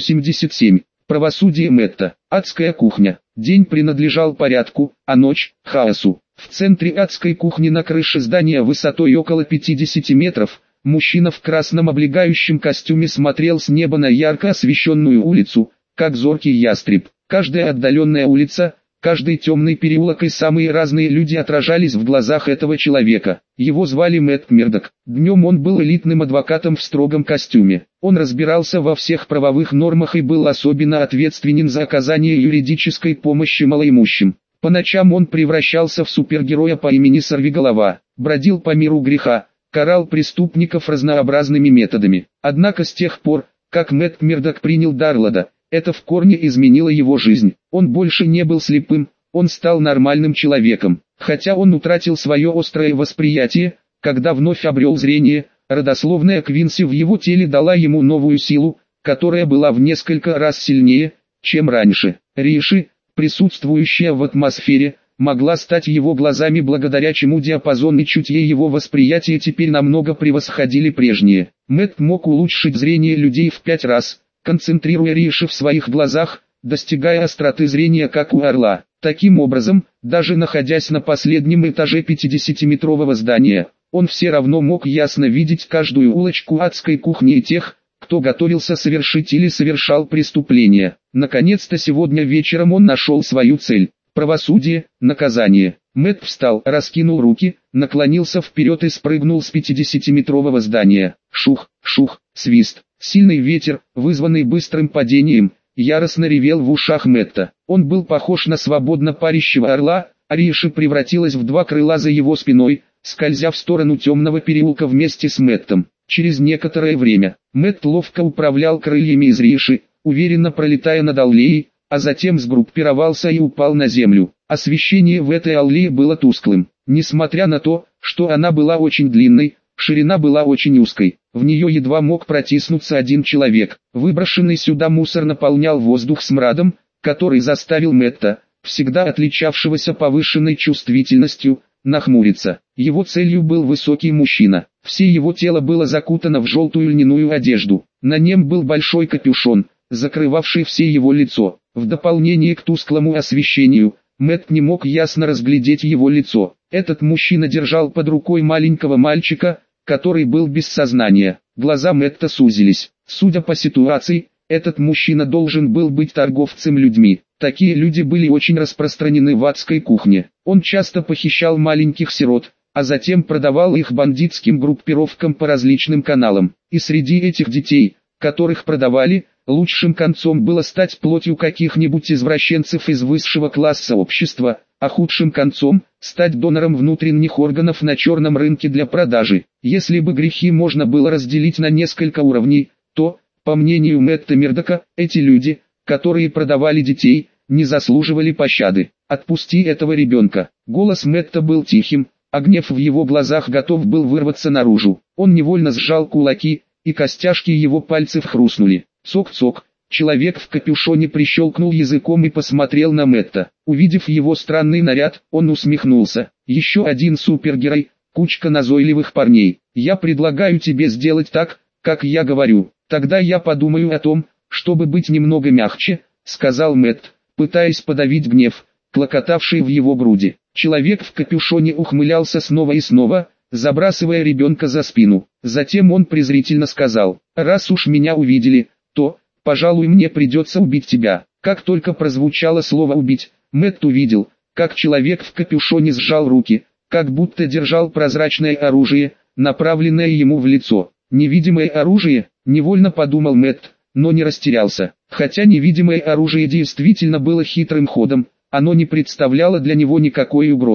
187, правосудие Мэтта, адская кухня, день принадлежал порядку, а ночь – хаосу. В центре адской кухни на крыше здания высотой около 50 метров, мужчина в красном облегающем костюме смотрел с неба на ярко освещенную улицу, как зоркий ястреб. Каждая отдаленная улица, каждый темный переулок и самые разные люди отражались в глазах этого человека. Его звали Мэтт Мердок. Днем он был элитным адвокатом в строгом костюме. Он разбирался во всех правовых нормах и был особенно ответственен за оказание юридической помощи малоимущим. По ночам он превращался в супергероя по имени Сорвиголова, бродил по миру греха, карал преступников разнообразными методами. Однако с тех пор, как Мэтт Мердок принял Дарлада, это в корне изменило его жизнь. Он больше не был слепым, он стал нормальным человеком. Хотя он утратил свое острое восприятие, когда вновь обрел зрение, родословная Квинси в его теле дала ему новую силу, которая была в несколько раз сильнее, чем раньше. Риши, присутствующая в атмосфере, могла стать его глазами, благодаря чему диапазон и чутье его восприятия теперь намного превосходили прежние. Мэтт мог улучшить зрение людей в 5 раз, концентрируя Риши в своих глазах, достигая остроты зрения как у орла. Таким образом, даже находясь на последнем этаже 50-метрового здания, он все равно мог ясно видеть каждую улочку адской кухни и тех, кто готовился совершить или совершал преступление. Наконец-то сегодня вечером он нашел свою цель. Правосудие, наказание. Мэтт встал, раскинул руки, наклонился вперед и спрыгнул с 50-метрового здания. Шух, шух, свист. Сильный ветер, вызванный быстрым падением, яростно ревел в ушах Мэтта. Он был похож на свободно парящего орла, а Риши превратилась в 2 крыла за его спиной, скользя в сторону темного переулка вместе с Мэттом. Через некоторое время, Мэтт ловко управлял крыльями из Риши, уверенно пролетая над аллеей, а затем сгруппировался и упал на землю. Освещение в этой аллее было тусклым. Несмотря на то, что она была очень длинной, ширина была очень узкой. В нее едва мог протиснуться один человек. Выброшенный сюда мусор наполнял воздух смрадом, который заставил Мэтта, всегда отличавшегося повышенной чувствительностью, нахмуриться. Его целью был высокий мужчина. Все его тело было закутано в желтую льняную одежду. На нем был большой капюшон, закрывавший все его лицо. В дополнение к тусклому освещению, Мэтт не мог ясно разглядеть его лицо. Этот мужчина держал под рукой маленького мальчика, который был без сознания. Глаза Мэтта сузились. Судя по ситуации, этот мужчина должен был быть торговцем людьми. Такие люди были очень распространены в адской кухне. Он часто похищал маленьких сирот, а затем продавал их бандитским группировкам по различным каналам. И среди этих детей, которых продавали, лучшим концом было стать плотью каких-нибудь извращенцев из высшего класса общества, а худшим концом – стать донором внутренних органов на черном рынке для продажи. Если бы грехи можно было разделить на несколько уровней, то, по мнению Мэтта Мердока, эти люди, которые продавали детей, не заслуживали пощады. «Отпусти этого ребенка». Голос Мэтта был тихим, а гнев в его глазах готов был вырваться наружу. Он невольно сжал кулаки, и костяшки его пальцев хрустнули. Цок-цок. Человек в капюшоне прищелкнул языком и посмотрел на Мэтта. Увидев его странный наряд, он усмехнулся. «Еще один супергерой, кучка назойливых парней. Я предлагаю тебе сделать так, как я говорю. Тогда я подумаю о том, чтобы быть немного мягче», — сказал Мэтт, пытаясь подавить гнев, клокотавший в его груди. Человек в капюшоне ухмылялся снова и снова, забрасывая ребенка за спину. Затем он презрительно сказал: «Раз уж меня увидели, то, пожалуй, мне придется убить тебя». Как только прозвучало слово «убить», Мэтт увидел, как человек в капюшоне сжал руки, как будто держал прозрачное оружие, направленное ему в лицо. «Невидимое оружие», — невольно подумал Мэтт, но не растерялся. Хотя невидимое оружие действительно было хитрым ходом, оно не представляло для него никакой угрозы.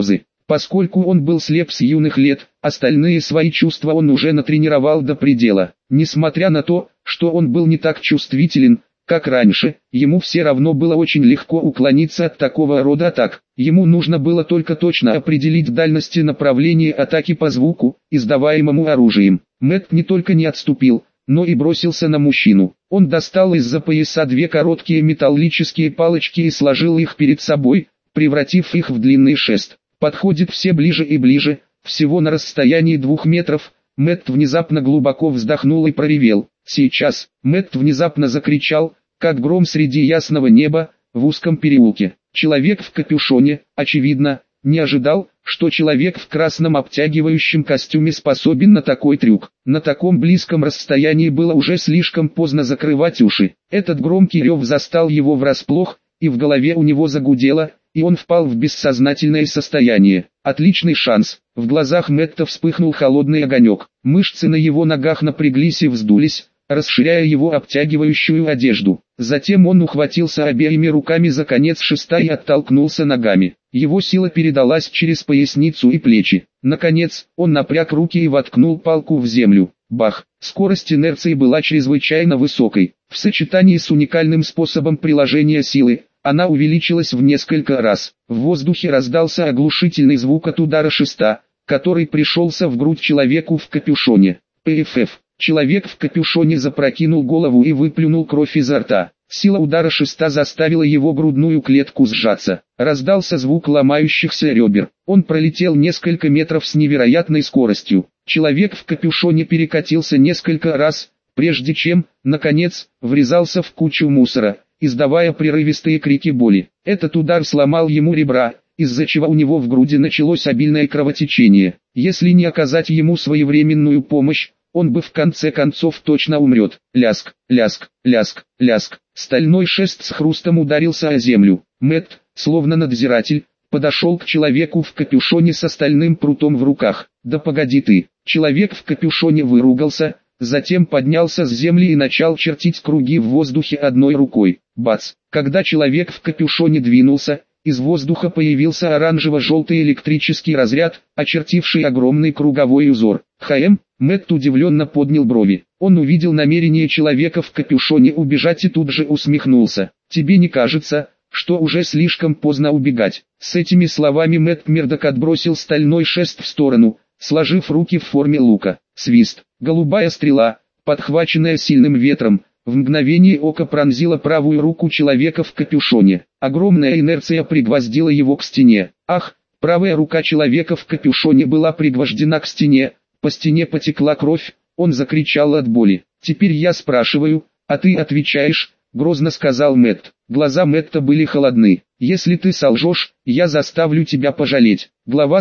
Поскольку он был слеп с юных лет, остальные свои чувства он уже натренировал до предела. Несмотря на то, что он был не так чувствителен, как раньше, ему все равно было очень легко уклониться от такого рода атак. Ему нужно было только точно определить дальность и направление атаки по звуку, издаваемому оружием. Мэтт не только не отступил, но и бросился на мужчину. Он достал из-за пояса две короткие металлические палочки и сложил их перед собой, превратив их в длинный шест. Подходит все ближе и ближе, всего на расстоянии 2 метров. Мэтт внезапно глубоко вздохнул и проревел. Сейчас. Мэтт внезапно закричал, как гром среди ясного неба, в узком переулке. Человек в капюшоне, очевидно, не ожидал, что человек в красном обтягивающем костюме способен на такой трюк. На таком близком расстоянии было уже слишком поздно закрывать уши. Этот громкий рев застал его врасплох, и в голове у него загудело, и он впал в бессознательное состояние. Отличный шанс. В глазах Мэтта вспыхнул холодный огонек. Мышцы на его ногах напряглись и вздулись, расширяя его обтягивающую одежду. Затем он ухватился обеими руками за конец шеста и оттолкнулся ногами. Его сила передалась через поясницу и плечи. Наконец, он напряг руки и воткнул палку в землю. Бах! Скорость инерции была чрезвычайно высокой. В сочетании с уникальным способом приложения силы, она увеличилась в несколько раз. В воздухе раздался оглушительный звук от удара шеста, который пришелся в грудь человеку в капюшоне. ПФФ. Человек в капюшоне запрокинул голову и выплюнул кровь изо рта. Сила удара шеста заставила его грудную клетку сжаться. Раздался звук ломающихся ребер. Он пролетел несколько метров с невероятной скоростью. Человек в капюшоне перекатился несколько раз, прежде чем, наконец, врезался в кучу мусора, издавая прерывистые крики боли. Этот удар сломал ему ребра, из-за чего у него в груди началось обильное кровотечение. Если не оказать ему своевременную помощь, он бы в конце концов точно умрет. Ляск, ляск, ляск, ляск. Стальной шест с хрустом ударился о землю. Мэтт, словно надзиратель, подошел к человеку в капюшоне с стальным прутом в руках. «Да погоди ты!» Человек в капюшоне выругался, затем поднялся с земли и начал чертить круги в воздухе одной рукой. Бац! Когда человек в капюшоне двинулся, из воздуха появился оранжево-желтый электрический разряд, очертивший огромный круговой узор. Мэтт удивленно поднял брови. Он увидел намерение человека в капюшоне убежать и тут же усмехнулся. «Тебе не кажется, что уже слишком поздно убегать?» С этими словами Мэтт Мердок отбросил стальной шест в сторону, сложив руки в форме лука. Свист. Голубая стрела, подхваченная сильным ветром, в мгновение ока пронзила правую руку человека в капюшоне. Огромная инерция пригвоздила его к стене. Ах! Правая рука человека в капюшоне была пригвождена к стене, по стене потекла кровь, он закричал от боли. «Теперь я спрашиваю, а ты отвечаешь», — грозно сказал Мэтт. Глаза Мэтта были холодны. «Если ты солжешь, я заставлю тебя пожалеть». Глава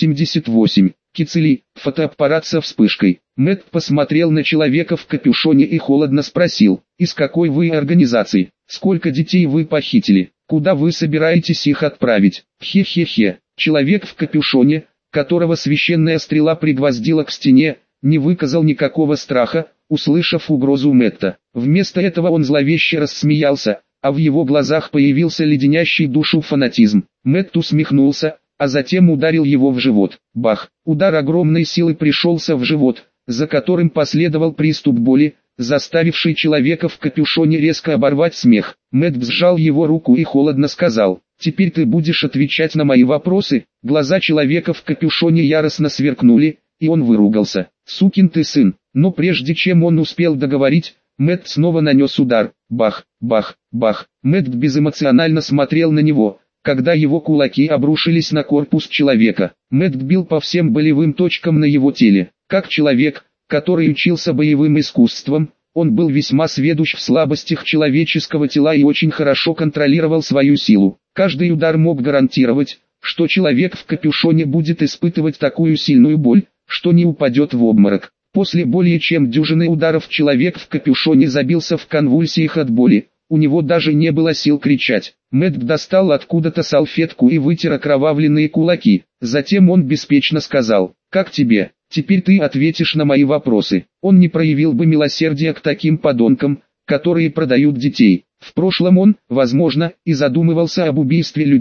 188. Кицели, фотоаппарат со вспышкой. Мэтт посмотрел на человека в капюшоне и холодно спросил: «Из какой вы организации? Сколько детей вы похитили? Куда вы собираетесь их отправить?» Хе-хе-хе. Человек в капюшоне, которого священная стрела пригвоздила к стене, не выказал никакого страха, услышав угрозу Мэтта. Вместо этого он зловеще рассмеялся, а в его глазах появился леденящий душу фанатизм. Мэтт усмехнулся, а затем ударил его в живот. Бах! Удар огромной силы пришелся в живот, за которым последовал приступ боли, заставивший человека в капюшоне резко оборвать смех. Мэтт сжал его руку и холодно сказал: «Теперь ты будешь отвечать на мои вопросы». Глаза человека в капюшоне яростно сверкнули, и он выругался: «Сукин ты сын!» Но прежде чем он успел договорить, Мэтт снова нанес удар. Бах, бах, бах. Мэтт безэмоционально смотрел на него, когда его кулаки обрушились на корпус человека. Мэтт бил по всем болевым точкам на его теле. Как человек, который учился боевым искусствам, он был весьма сведущ в слабостях человеческого тела и очень хорошо контролировал свою силу. Каждый удар мог гарантировать, что человек в капюшоне будет испытывать такую сильную боль, что не упадет в обморок. После более чем дюжины ударов человек в капюшоне забился в конвульсиях от боли. У него даже не было сил кричать. Мэтт достал откуда-то салфетку и вытер окровавленные кулаки. Затем он беспечно сказал: «Как тебе? Теперь ты ответишь на мои вопросы». Он не проявил бы милосердия к таким подонкам, которые продают детей. В прошлом он, возможно, и задумывался об убийстве людей,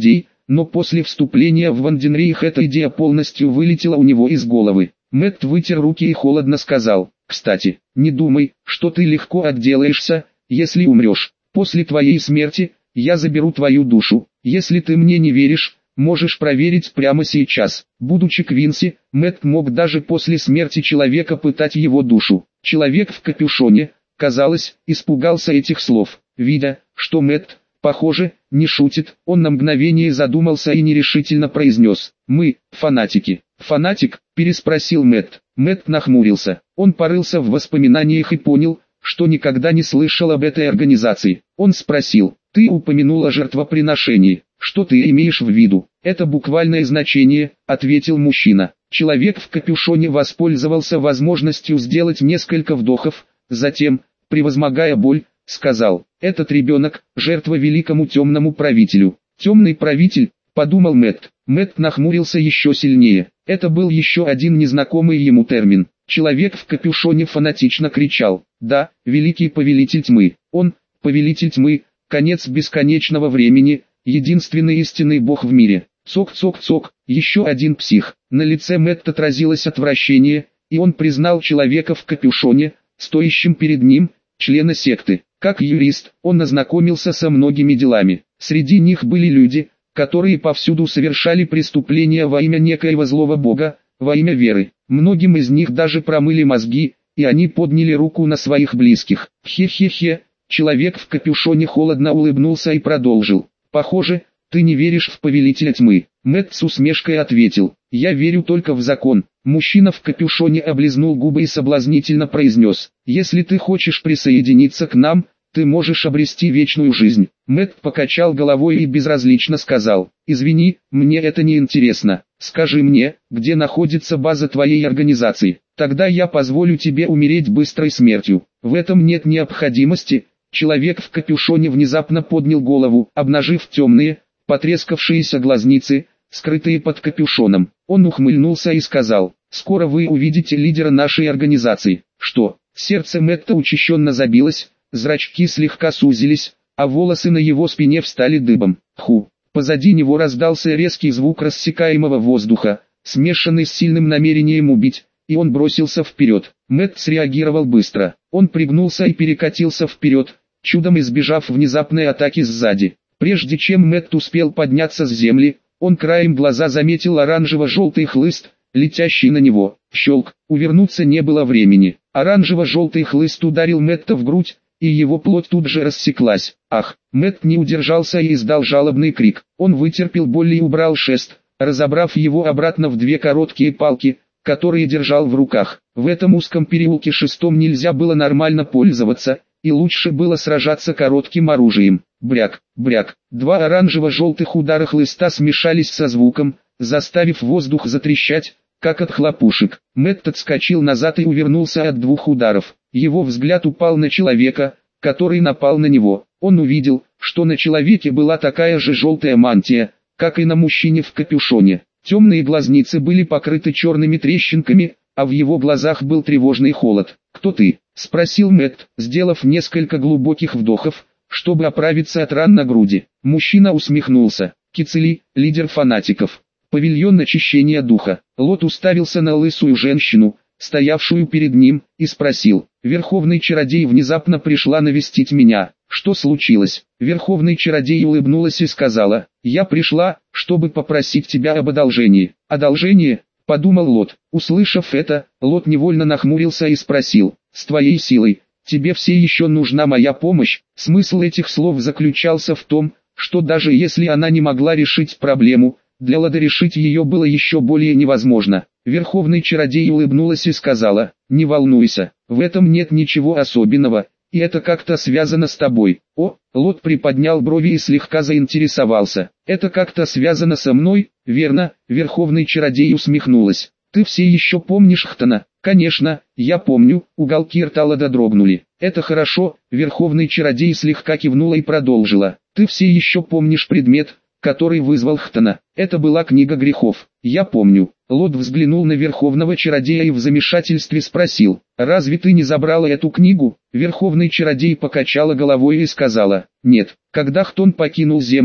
но после вступления в Ванденрейх эта идея полностью вылетела у него из головы. Мэтт вытер руки и холодно сказал: «Кстати, не думай, что ты легко отделаешься, если умрешь. После твоей смерти я заберу твою душу. Если ты мне не веришь, можешь проверить прямо сейчас». Будучи Квинси, Мэтт мог даже после смерти человека пытать его душу. Человек в капюшоне, казалось, испугался этих слов. Видя, что Мэтт, похоже, не шутит, он на мгновение задумался и нерешительно произнес: «Мы, фанатики». «Фанатик?» – переспросил Мэтт. Мэтт нахмурился. Он порылся в воспоминаниях и понял, что никогда не слышал об этой организации. Он спросил: «Ты упомянул о жертвоприношении. Что ты имеешь в виду?» «Это буквальное значение», — ответил мужчина. Человек в капюшоне воспользовался возможностью сделать несколько вдохов, затем, превозмогая боль, сказал: «Этот ребенок — жертва великому темному правителю». «Темный правитель», — подумал Мэтт. Мэтт нахмурился еще сильнее. Это был еще один незнакомый ему термин. Человек в капюшоне фанатично кричал: «Да, великий повелитель тьмы. Он, повелитель тьмы, конец бесконечного времени, единственный истинный бог в мире». Цок-цок-цок, еще один псих. На лице Мэтта отразилось отвращение, и он признал человека в капюшоне, стоящим перед ним, члена секты. Как юрист, он ознакомился со многими делами. Среди них были люди, которые повсюду совершали преступления во имя некоего злого бога, во имя веры. Многим из них даже промыли мозги, и они подняли руку на своих близких. Хе-хе-хе, человек в капюшоне холодно улыбнулся и продолжил: «Похоже, ты не веришь в повелителя тьмы». Мэтт с усмешкой ответил: «Я верю только в закон». Мужчина в капюшоне облизнул губы и соблазнительно произнес: «Если ты хочешь присоединиться к нам, ты можешь обрести вечную жизнь». Мэтт покачал головой и безразлично сказал: «Извини, мне это не интересно. Скажи мне, где находится база твоей организации. Тогда я позволю тебе умереть быстрой смертью». «В этом нет необходимости». Человек в капюшоне внезапно поднял голову, обнажив темные, потрескавшиеся глазницы, скрытые под капюшоном. Он ухмыльнулся и сказал: «Скоро вы увидите лидера нашей организации». «Что?» Сердце Мэтта учащенно забилось, зрачки слегка сузились, а волосы на его спине встали дыбом. Ху! Позади него раздался резкий звук рассекаемого воздуха, смешанный с сильным намерением убить, и он бросился вперед. Мэтт среагировал быстро. Он пригнулся и перекатился вперед, чудом избежав внезапной атаки сзади. Прежде чем Мэтт успел подняться с земли, он краем глаза заметил оранжево-желтый хлыст, летящий на него. Щелк, увернуться не было времени. Оранжево-желтый хлыст ударил Мэтта в грудь, и его плоть тут же рассеклась. Ах! Мэтт не удержался и издал жалобный крик. Он вытерпел боль и убрал шест, разобрав его обратно в две короткие палки, которые держал в руках. В этом узком переулке шестом нельзя было нормально пользоваться, и лучше было сражаться коротким оружием. Бряк, бряк. Два оранжево-желтых удара хлыста смешались со звуком, заставив воздух затрещать, как от хлопушек. Мэтт отскочил назад и увернулся от двух ударов. Его взгляд упал на человека, который напал на него. Он увидел, что на человеке была такая же желтая мантия, как и на мужчине в капюшоне. Темные глазницы были покрыты черными трещинками, а в его глазах был тревожный холод. «Кто ты?» — спросил Мэтт, сделав несколько глубоких вдохов, чтобы оправиться от ран на груди. Мужчина усмехнулся. «Кицели, лидер фанатиков. Павильон очищения духа». Лот уставился на лысую женщину, стоявшую перед ним, и спросил: «Верховный чародей внезапно пришла навестить меня. Что случилось?» Верховный чародей улыбнулась и сказала: «Я пришла, чтобы попросить тебя об одолжении». «Одолжение?» — подумал Лот. Услышав это, Лот невольно нахмурился и спросил: «С твоей силой, тебе все еще нужна моя помощь?» Смысл этих слов заключался в том, что даже если она не могла решить проблему, для Лода решить ее было еще более невозможно. Верховный чародей улыбнулась и сказала: «Не волнуйся, в этом нет ничего особенного, и это как-то связано с тобой». О, Лот приподнял брови и слегка заинтересовался. «Это как-то связано со мной, верно?» Верховный чародей усмехнулась. «Ты все еще помнишь Хтона?» «Конечно, я помню». Уголки рта Лода дрогнули. «Это хорошо». Верховный чародей слегка кивнула и продолжила: «Ты все еще помнишь предмет, который вызвал Хтона? Это была книга грехов». «Я помню». Лот взглянул на Верховного чародея и в замешательстве спросил: «Разве ты не забрала эту книгу?» Верховный чародей покачала головой и сказала: «Нет». Когда Хтон покинул землю,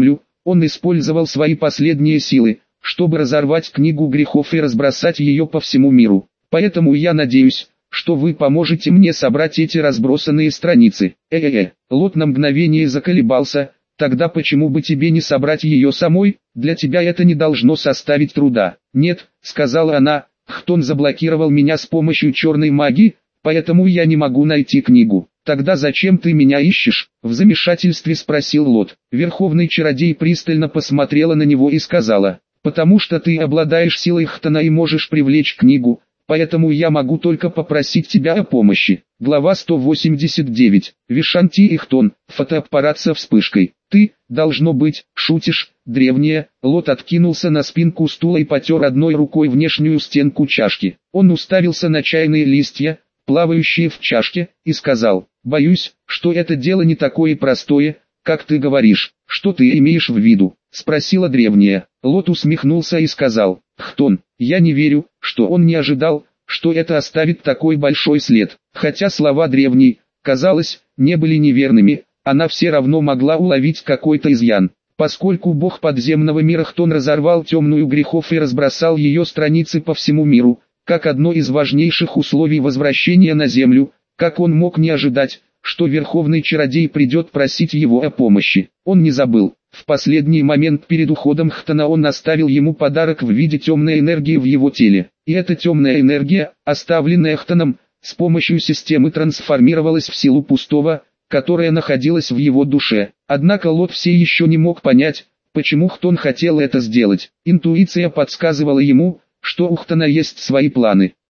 Он использовал свои последние силы, чтобы разорвать книгу грехов и разбросать ее по всему миру. Поэтому я надеюсь, что вы поможете мне собрать эти разбросанные страницы. Лот на мгновение заколебался. Тогда почему бы тебе не собрать ее самой? Для тебя это не должно составить труда. Нет, сказала она, Хтон заблокировал меня с помощью черной магии, поэтому я не могу найти книгу. Тогда зачем ты меня ищешь? В замешательстве спросил Лот. Верховный чародей пристально посмотрела на него и сказала, потому что ты обладаешь силой Хтона и можешь привлечь книгу, поэтому я могу только попросить тебя о помощи. Глава 189. Вишанти и Хтон. Фотоаппарат со вспышкой. Ты, должно быть, шутишь, древняя. Лот откинулся на спинку стула и потер одной рукой внешнюю стенку чашки. Он уставился на чайные листья, плавающие в чашке, и сказал, боюсь, что это дело не такое простое, как ты говоришь. Что ты имеешь в виду? Спросила древняя. Лот усмехнулся и сказал, Хтон, я не верю, что он не ожидал, что это оставит такой большой след. Хотя слова древней, казалось, не были неверными, она все равно могла уловить какой-то изъян. Поскольку бог подземного мира Хтон разорвал темную грехов и разбросал ее страницы по всему миру, как одно из важнейших условий возвращения на землю, как он мог не ожидать, что Верховный Чародей придет просить его о помощи. Он не забыл. В последний момент перед уходом Хтона он оставил ему подарок в виде темной энергии в его теле. И эта темная энергия, оставленная Хтоном, с помощью системы трансформировалась в силу пустого, которая находилась в его душе. Однако Лот все еще не мог понять, почему Хтон хотел это сделать. Интуиция подсказывала ему, что у Хтона есть свои планы.